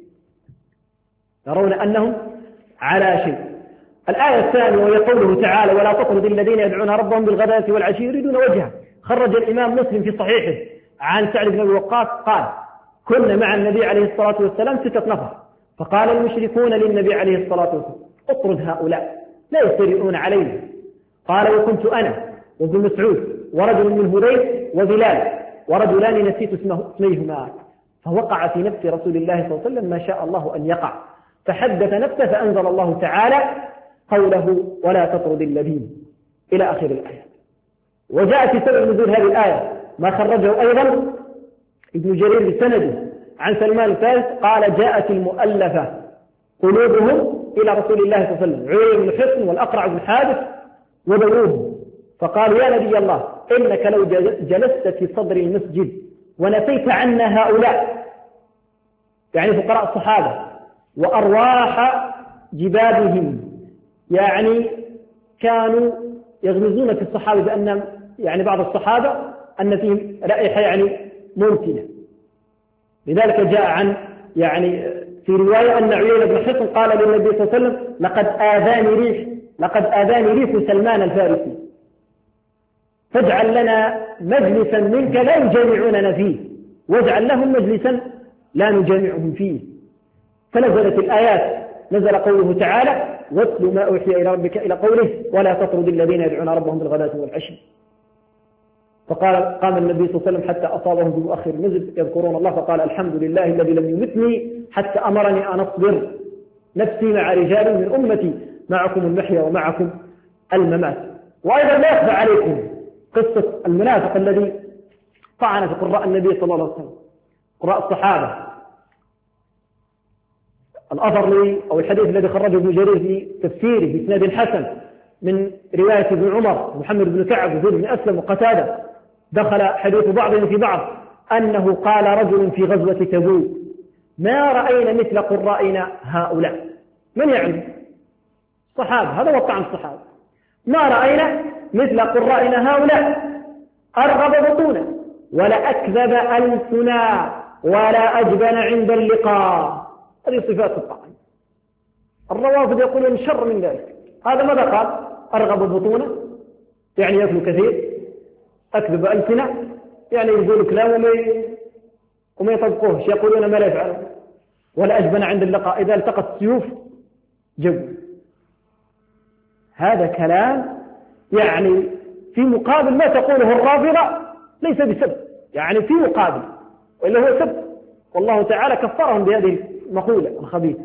الآية الثانية وهي قوله تعالى: ولا تطرد الذين يدعون ربهم بالغداة والعشي يريدون وجهه. خرج الإمام مسلم في صحيحه عن سعد بن أبي وقاص قال: كنا مع النبي عليه الصلاة والسلام 6 نفر، فقال المشركون للنبي عليه الصلاة والسلام: اطرد هؤلاء لا يستريئون علينا. قال: وكنت أنا وابن مسعود ورجل من هذيل وبلال ورجلان نسيت اسميهما، فوقع في نفس رسول الله صلى الله عليه وسلم ما شاء الله أن يقع، فحدث نفسه فأنزل الله تعالى قوله: ولا تطرد الذين، إلى آخر الآية. وجاء في سبب نزول هذه الآية ما خرجه أيضا ابن جرير بسنده عن سلمان الفارس قال: جاءت المؤلفة قلوبهم إلى رسول الله صلى الله عليه وسلم، عيينة بن حصن والأقرع بن حابس ودووه، فقالوا: يا نبي الله إنك لو جلست في صدر المسجد ونسيت عنا هؤلاء، فقراء الصحابة، وأرواح جبابهم، كانوا يغمزون في الصحابة بأن بعض الصحابة أن فيهم رائحة ممكنة. لذلك جاء عن في رواية أن عيينة بن حصن قال للنبي صلى الله عليه وسلم: لقد آذاني ريح سلمان الفارسي، فاجعل لنا مجلسا منك لا يجامعوننا فيه، واجعل لهم مجلسا لا نجامعهم فيه. فنزلت الآيات، نزل قوله تعالى: واتل ما أوحي إلى ربك إلى قوله: ولا تطرد الذين يدعون ربهم بالغداة والعشي. فقال قام النبي صلى الله عليه وسلم حتى أصابهم بمؤخر النزل يذكرون الله، فقال: الحمد لله الذي لم يمتني حتى أمرني أن أصبر نفسي مع رجال من أمتي، معكم المحيا ومعكم الممات. وأيضا لا يخفى عليكم قصة المنافق الذي طعن في قراء النبي صلى الله عليه وسلم، قراء الصحابة. الأثر أو الحديث الذي خرجه ابن جرير في تفسيره بإسناد حسن من رواية ابن عمر محمد بن كعب وزيد بن أسلم وقتادة، دخل حديث بعضهم في بعض أنه قال رجل في غزوة تبوك: ما رأينا مثل قرائنا هؤلاء. من يعني؟ الصحابة، هذا هو طعن الصحابة. ما رأينا مثل قرائنا هؤلاء، أرغب بطونا ولا أكذب ألسنا ولا أجبن عند اللقاء. هذه صفات الطعن. الروافض يقولون شر من ذلك. هذا ماذا قال؟ أرغب بطونا يأكل كثير، أكذب ألسنا يقول كلام وما يطبقوهش، يقولون ما لا يفعلون، ولا أجبن عند اللقاء، إذا التقت السيوف جو. هذا كلام في مقابل ما تقوله الرافضة ليس بسب، في مقابل، وإلا هو سب، والله تعالى كفرهم بهذه المقولة الخبيثة.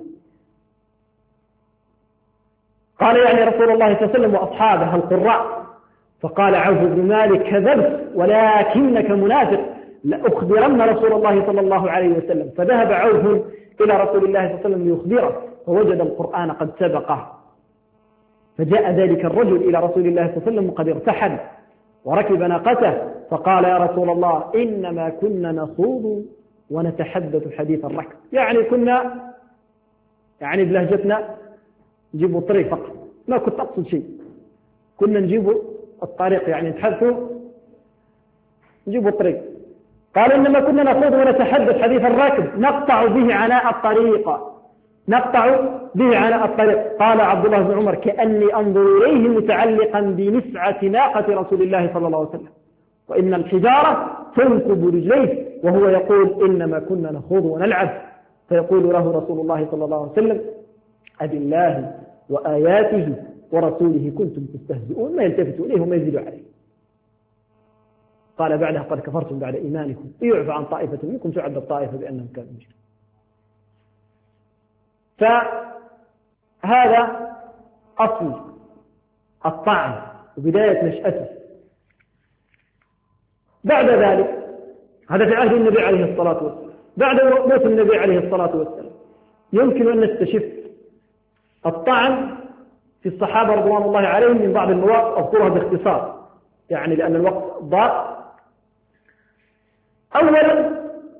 قال رسول الله صلى الله عليه وسلم وأصحابه القراء، فقال عوف بن مالك: كذبت ولكنك منافق، لأخبرن رسول الله صلى الله عليه وسلم. فذهب عوف إلى رسول الله صلى الله عليه وسلم ليخبره، فوجد القرآن قد سبقه. فجاء ذلك الرجل إلى رسول الله صلى الله عليه وسلم وقد ارتحل وركب ناقته، فقال يا رسول الله إنما كنا نخوض ونتحدث حديث الركب. يعني كنا بلهجتنا نجيبوا الطريق فقط، ما كنت أقصد شيء، كنا نجيبوا الطريق، يعني نتحدثوا نجيبوا الطريق. قال إنما كنا نخوض ونتحدث حديث الراكب نقطع به عناء الطريق، نقطع به عناء الطريق. قال عبد الله بن عمر كأني أنظر إليه متعلقا بنسعة ناقة رسول الله صلى الله عليه وسلم، وإن الحجارة تنكب رجليه وهو يقول إنما كنا نخوض ونلعب. فيقول له رسول الله صلى الله عليه وسلم أبالله وآياته ورسوله كنتم تستهزئون، ما يلتفتوا إليه وما يزيدوا عليه. قال بعدها قد كفرتم بعد إيمانكم، يعفى عن طائفة منكم تعد الطائفة بأنهم كانوا مجرمين. فهذا أصل الطعن وبداية نشأته. بعد ذلك هذا في عهد النبي عليه الصلاة والسلام. بعد موت النبي عليه الصلاة والسلام يمكن أن نستشف الطعن في الصحابة رضوان الله عليهم من بعض المواقف أذكرها باختصار، يعني لأن الوقت ضاق. أولا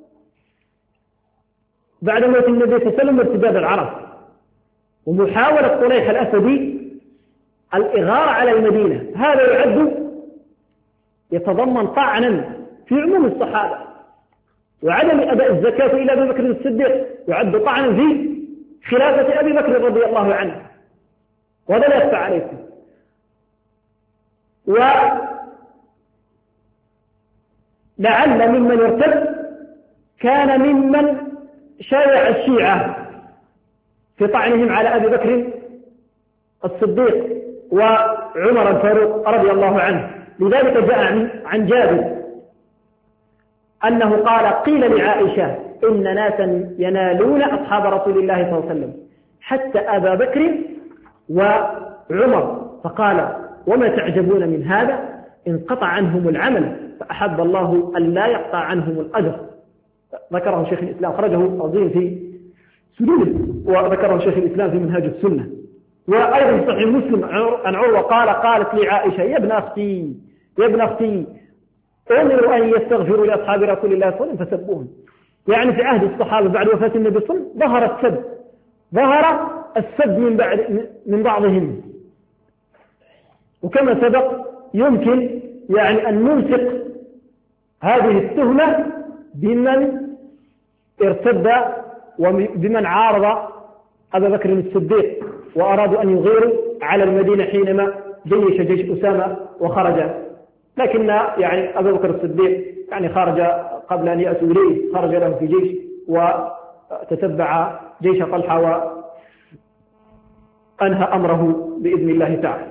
بعد موت النبي صلى الله عليه وسلم ارتداد العرب ومحاولة طليح الأسدي الإغارة على المدينة، هذا يعد يتضمن طعنا في عموم الصحابة. وعدم أداء الزكاة إلى أبي بكر الصديق يعد طعنا في خلافة أبي بكر رضي الله عنه، وهذا لا يخفى عليكم. ولعل ممن ارتد كان ممن شايع الشيعة في طعنهم على أبي بكر الصديق وعمر الفاروق رضي الله عنه. لذلك جاء عن جابر أنه قال قيل لعائشة إن ناسا ينالون أصحاب رسول الله صلى الله عليه وسلم حتى أبا بكر وعمر، فقال وما تعجبون من هذا؟ انقطع عنهم العمل فأحب الله أن لا يقطع عنهم الأجر. ذكره شيخ الإسلام، خرجه عظيم في سننه، وذكره شيخ الإسلام في منهاج السنة. وأيضا صحيح مسلم عن عروة قالت لي عائشة يا ابن أختي أمروا أن يستغفروا لأصحاب رسول الله صلى الله عليه وسلم فسبوهم. يعني في عهد الصحابة بعد وفاة النبي صلى الله عليه وسلم ظهر السب من بعضهم. وكما سبق يمكن يعني أن نمسك هذه التهمة بمن ارتد وبمن عارض أبا بكر الصديق وأرادوا أن يغيروا على المدينة حينما جيش أسامة وخرج. لكن يعني أبا بكر الصديق يعني خرج قبل أن يأتوا إليه، خرج لهم في جيش وتتبع جيش طلحة وأنهى أمره بإذن الله تعالى.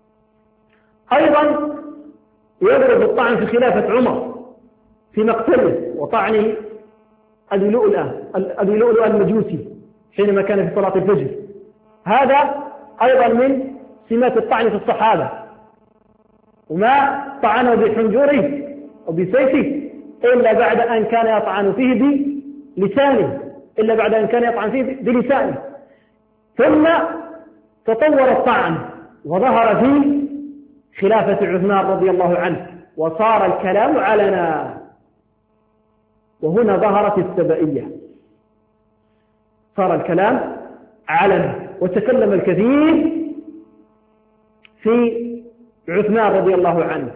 أيضا يضرب الطعن في خلافة عمر في مقتله وطعنه أبي لؤلؤ المجوسي حينما كان في صلاة الفجر. هذا أيضا من سمات الطعن في الصحابة. وما طعنه بحنجره وبسيفه إلا بعد أن كان يطعن فيه بلسانه، ثم تطور الطعن وظهر في خلافة عثمان رضي الله عنه وصار الكلام علنا. وهنا ظهرت السبائية، صار الكلام علنا وتكلم الكثير في عثمان رضي الله عنه،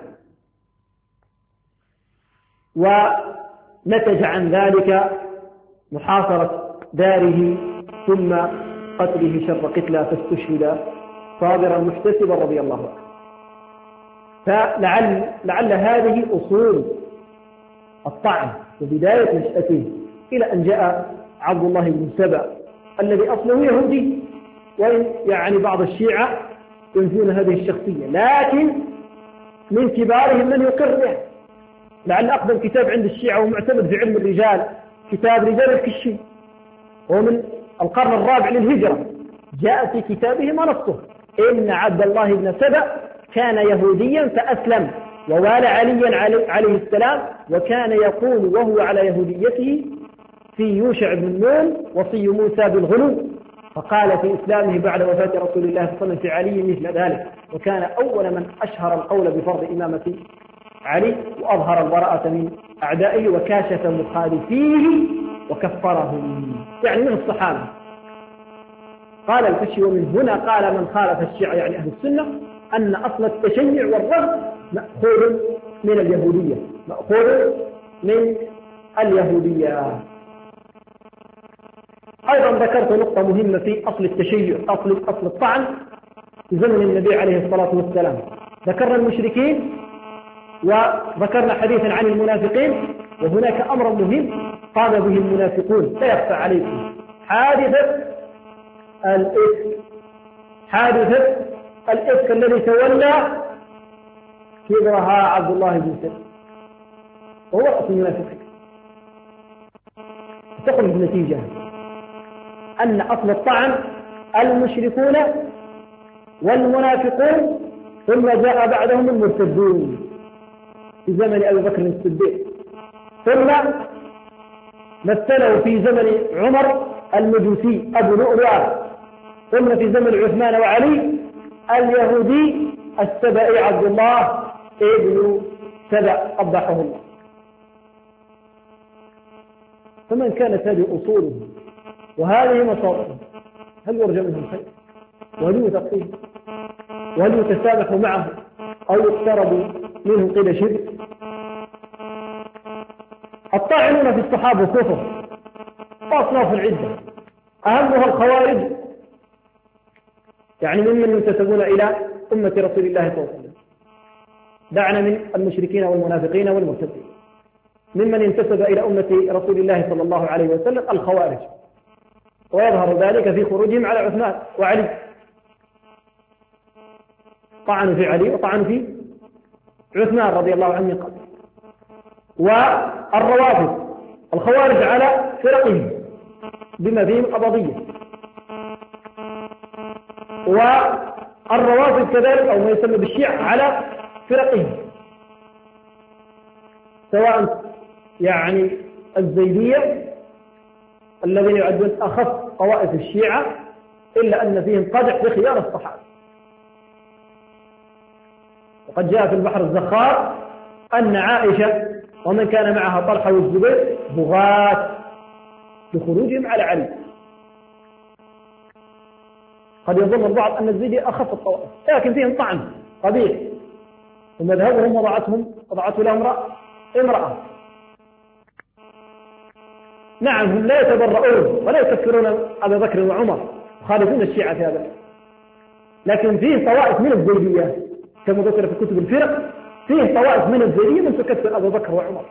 ونتج عن ذلك محاصرة داره ثم قتله شر قتلى فاستشهد صابرا محتسبا رضي الله عنه. فلعل هذه أصول الطعن وبداية نشأته إلى أن جاء عبد الله بن سبأ الذي أصله يهودي، وإن يعني بعض الشيعة ينفون هذه الشخصية، لكن من كبارهم من يقر به. لعل أقدم كتاب عند الشيعة ومعتمد في علم الرجال كتاب رجال الكشي، وهو من القرن الرابع للهجرة. جاء في كتابه ما نصه إن عبد الله بن سبأ كان يهوديا فأسلم ووالى عليا عليه السلام، وكان يقول وهو على يهوديته في يوشع بن نون وصي موسى بالغلو، فقال في إسلامه بعد وفاة رسول الله صلى الله عليه وسلم في علي مثل ذلك، وكان أول من أشهر القول بفرض إمامة علي، وأظهر البراءة من أعدائه وكاشف مخالفيه وكفرهم، يعني من الصحابة. قال الفشي ومن هنا قال من خالف الشيعة يعني أهل السنة أن أصل التشيع والرفض مأخوذ من اليهودية، مأخوذ من اليهودية. أيضا ذكرت نقطة مهمة في أصل التشيع، أصل الطعن في زمن النبي عليه الصلاة والسلام. ذكرنا المشركين وذكرنا حديثا عن المنافقين، وهناك أمر مهم قام به المنافقون لا يخفى عليكم، حادثة الإفك الذي تولى كبرها عبد الله بن سلام، وهو رأس المنافقين. تخرج النتيجة أن أصل الطعن المشركون والمنافقون، ثم جاء بعدهم المرتدون في زمن أبي بكر الصديق، ثم مثله في زمن عمر المجوسي أبو لؤلؤة، ثم في زمن عثمان وعلي اليهودي السبئي عبد الله ابن سبأ قبحه الله. فمن كانت هذه أصوله وهذه مصادره، هل يرجى منهم خير؟ وهل يتقيه؟ وهل يتسامح معه أو يقترب منه قيل شرك؟ الطاعنون في الصحابة كفر وأصناف العدة، أهمها الخوارج، يعني ممن ينتسبون إلى أمة رسول الله صلى الله عليه وسلم، دعنا من المشركين والمنافقين والمرتدين. ممن ينتسب إلى أمة رسول الله صلى الله عليه وسلم الخوارج، ويظهر ذلك في خروجهم على عثمان وعلي، طعنوا في علي وطعنوا في عثمان رضي الله عنه قبل. والروافض الخوارج على فرقهم بما فيهم القبضية، والروافض كذلك أو ما يسمى بالشيعة على فرقهم، سواء يعني الزيدية الذين يعدون أخف طوائف الشيعة، إلا أن فيهم قدح بخيار الصحابة. وقد جاء في البحر الزخار أن عائشة ومن كان معها طلحة والزبير بغاة لخروجهم على علي. قد يظن البعض أن الزيدي أخف الطوائف، لكن فيهم طعن قبيح، ومذهبهم وضعته لها امرأة. نعم هم لا يتبرؤون ولا يكفرون أبا بكر وعمر، يخالفون الشيعة في هذا، لكن فيه طوائف من الزيدية كما ذكر في كتب الفرق، فيه طوائف من الزيدية من تكفر أبا بكر وعمر.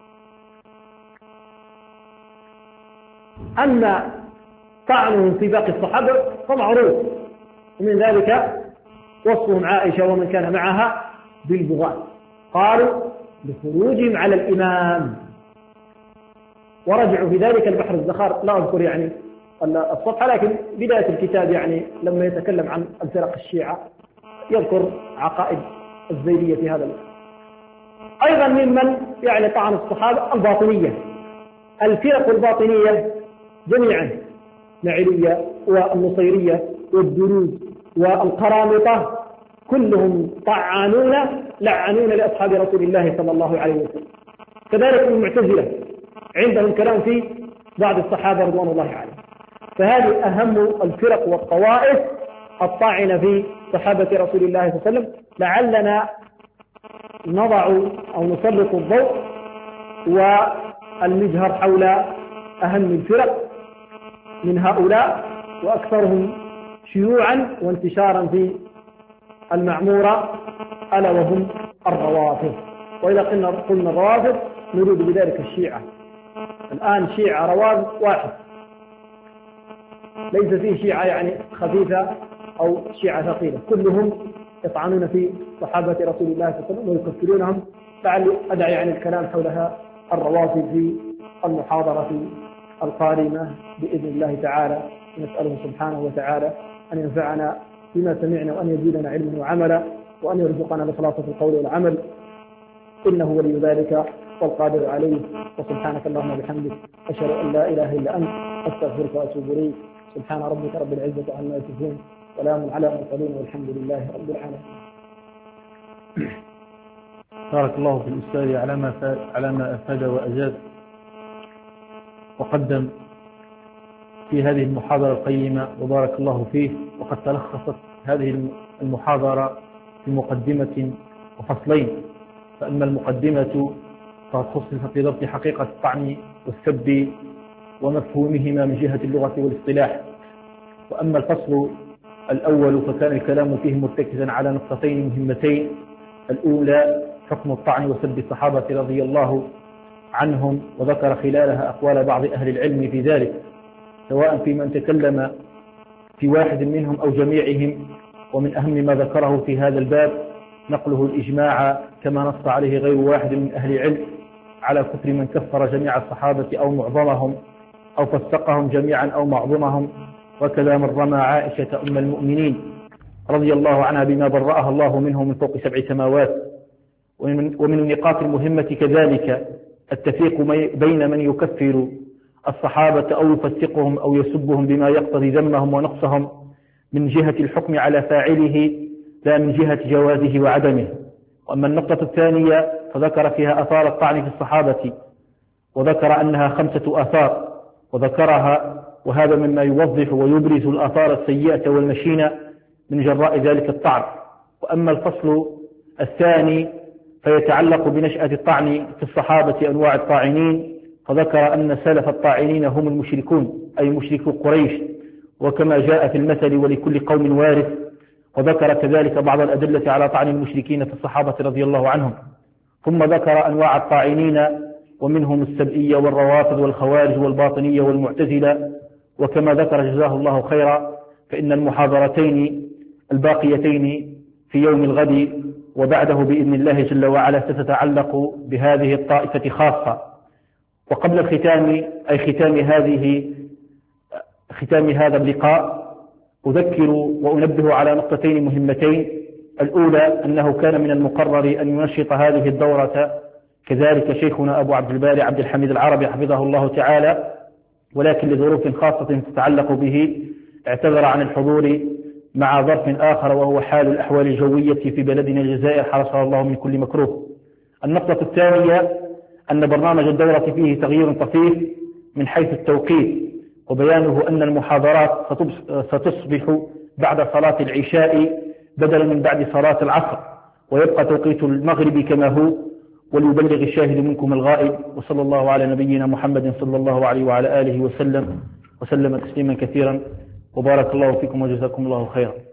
أما طعنهم في باقي الصحابة فمعروف، ومن ذلك وصفهم عائشة ومن كان معها بالبغاة، قالوا بخروجهم على الإمام، ورجعوا في ذلك البحر الزخار. لا أذكر يعني الصفحة، لكن بداية الكتاب يعني لما يتكلم عن الفرق الشيعة يذكر عقائد الزيدية في هذا الوقت. أيضا ممن يعني طعن الصحابة الباطنية، الفرق الباطنية جميعا، نعلية والنصيرية والدروز والقرامطة، كلهم طعنون لعنون لأصحاب رسول الله صلى الله عليه وسلم. كذلك المعتزلة عندهم كلام في بعض الصحابة رضوان الله عليهم. فهذه أهم الفرق والطوائف الطاعنة في صحابة رسول الله صلى الله عليه وسلم. لعلنا نضع أو نسلط الضوء والمجهر حول أهم الفرق من هؤلاء وأكثرهم شيوعا وانتشارا في المعمورة، ألا وهم الروافض. وإذا قلنا الروافض نريد بذلك الشيعة. الآن شيعة روافض واحد، ليس فيه شيعة يعني خفيفة أو شيعة ثقيلة، كلهم يطعنون في صحابة رسول الله صلى الله عليه وسلم ويكفرونهم. لعلي أدعي عن الكلام حولها الروافض في المحاضرة القادمة بإذن الله تعالى. نسأله سبحانه وتعالى أن ينفعنا بما سمعنا، وأن يزيدنا علما وعملا، وأن يرزقنا الإخلاص في القول والعمل، إنه ولي ذلك والقادر عليه. وسبحانك اللهم وبحمدك أشهد أن لا إله إلا أنت أستغفرك وأتوب إليك. سبحان ربك رب العزة عما يصفون، سلام على المرسلين والحمد لله رب العالمين. بارك الله في الأستاذ على ما أفاد وأجاد وقدم في هذه المحاضرة القيمة، وبارك الله فيه. وقد تلخصت هذه المحاضرة في مقدمة وفصلين، فأما المقدمة فقد خصصت لضبط حقيقة الطعن والسب ومفهومهما من جهة اللغة والاصطلاح، وأما الفصل الأول فكان الكلام فيه مرتكزا على نقطتين مهمتين: الأولى حكم الطعن وسب الصحابة رضي الله عنهم، وذكر خلالها أقوال بعض أهل العلم في ذلك، سواء في من تكلم في واحد منهم أو جميعهم. ومن أهم ما ذكره في هذا الباب نقله الإجماع كما نص عليه غير واحد من أهل العلم على كفر من كفر جميع الصحابة أو معظمهم أو فسقهم جميعا أو معظمهم، وكذا من رمى عائشة أم المؤمنين رضي الله عنها بما برأها الله منه من فوق 7 سماوات. ومن النقاط المهمة كذلك التفريق بين من يكفر الصحابة أو يفسقهم أو يسبهم بما يقتضي ذمهم ونقصهم من جهة الحكم على فاعله لا من جهة جوازه وعدمه. وأما النقطة الثانية فذكر فيها آثار الطعن في الصحابة، وذكر أنها 5 آثار وذكرها، وهذا مما يوضح ويبرز الآثار السيئة والمشينة من جراء ذلك الطعن. وأما الفصل الثاني فيتعلق بنشأة الطعن في الصحابة أنواع الطاعنين، فذكر أن سلف الطاعنين هم المشركون أي مشركو قريش، وكما جاء في المثل ولكل قوم وارث. وذكر كذلك بعض الأدلة على طعن المشركين في الصحابة رضي الله عنهم. ثم ذكر أنواع الطاعنين ومنهم السبئية والروافض والخوارج والباطنية والمعتزلة. وكما ذكر جزاه الله خيرا فإن المحاضرتين الباقيتين في يوم الغد وبعده بإذن الله جل وعلا ستتعلق بهذه الطائفة خاصة. وقبل الختام أي ختام هذا اللقاء أذكر وأنبه على نقطتين مهمتين: الأولى أنه كان من المقرر أن ينشط هذه الدورة كذلك شيخنا أبو عبد الباري عبد الحميد العربي حفظه الله تعالى، ولكن لظروف خاصة تتعلق به اعتذر عن الحضور مع ظرف آخر، وهو حال الأحوال الجوية في بلدنا الجزائر حرسها الله من كل مكروه. النقطة الثانية أن برنامج الدورة فيه تغيير طفيف من حيث التوقيت، وبيانه أن المحاضرات ستصبح بعد صلاة العشاء بدلا من بعد صلاة العصر، ويبقى توقيت المغرب كما هو، وليبلغ الشاهد منكم الغائب. وصلى الله على نبينا محمد صلى الله عليه وعلى آله وسلم تسليما كثيرا، وبارك الله فيكم وجزاكم الله خيرا.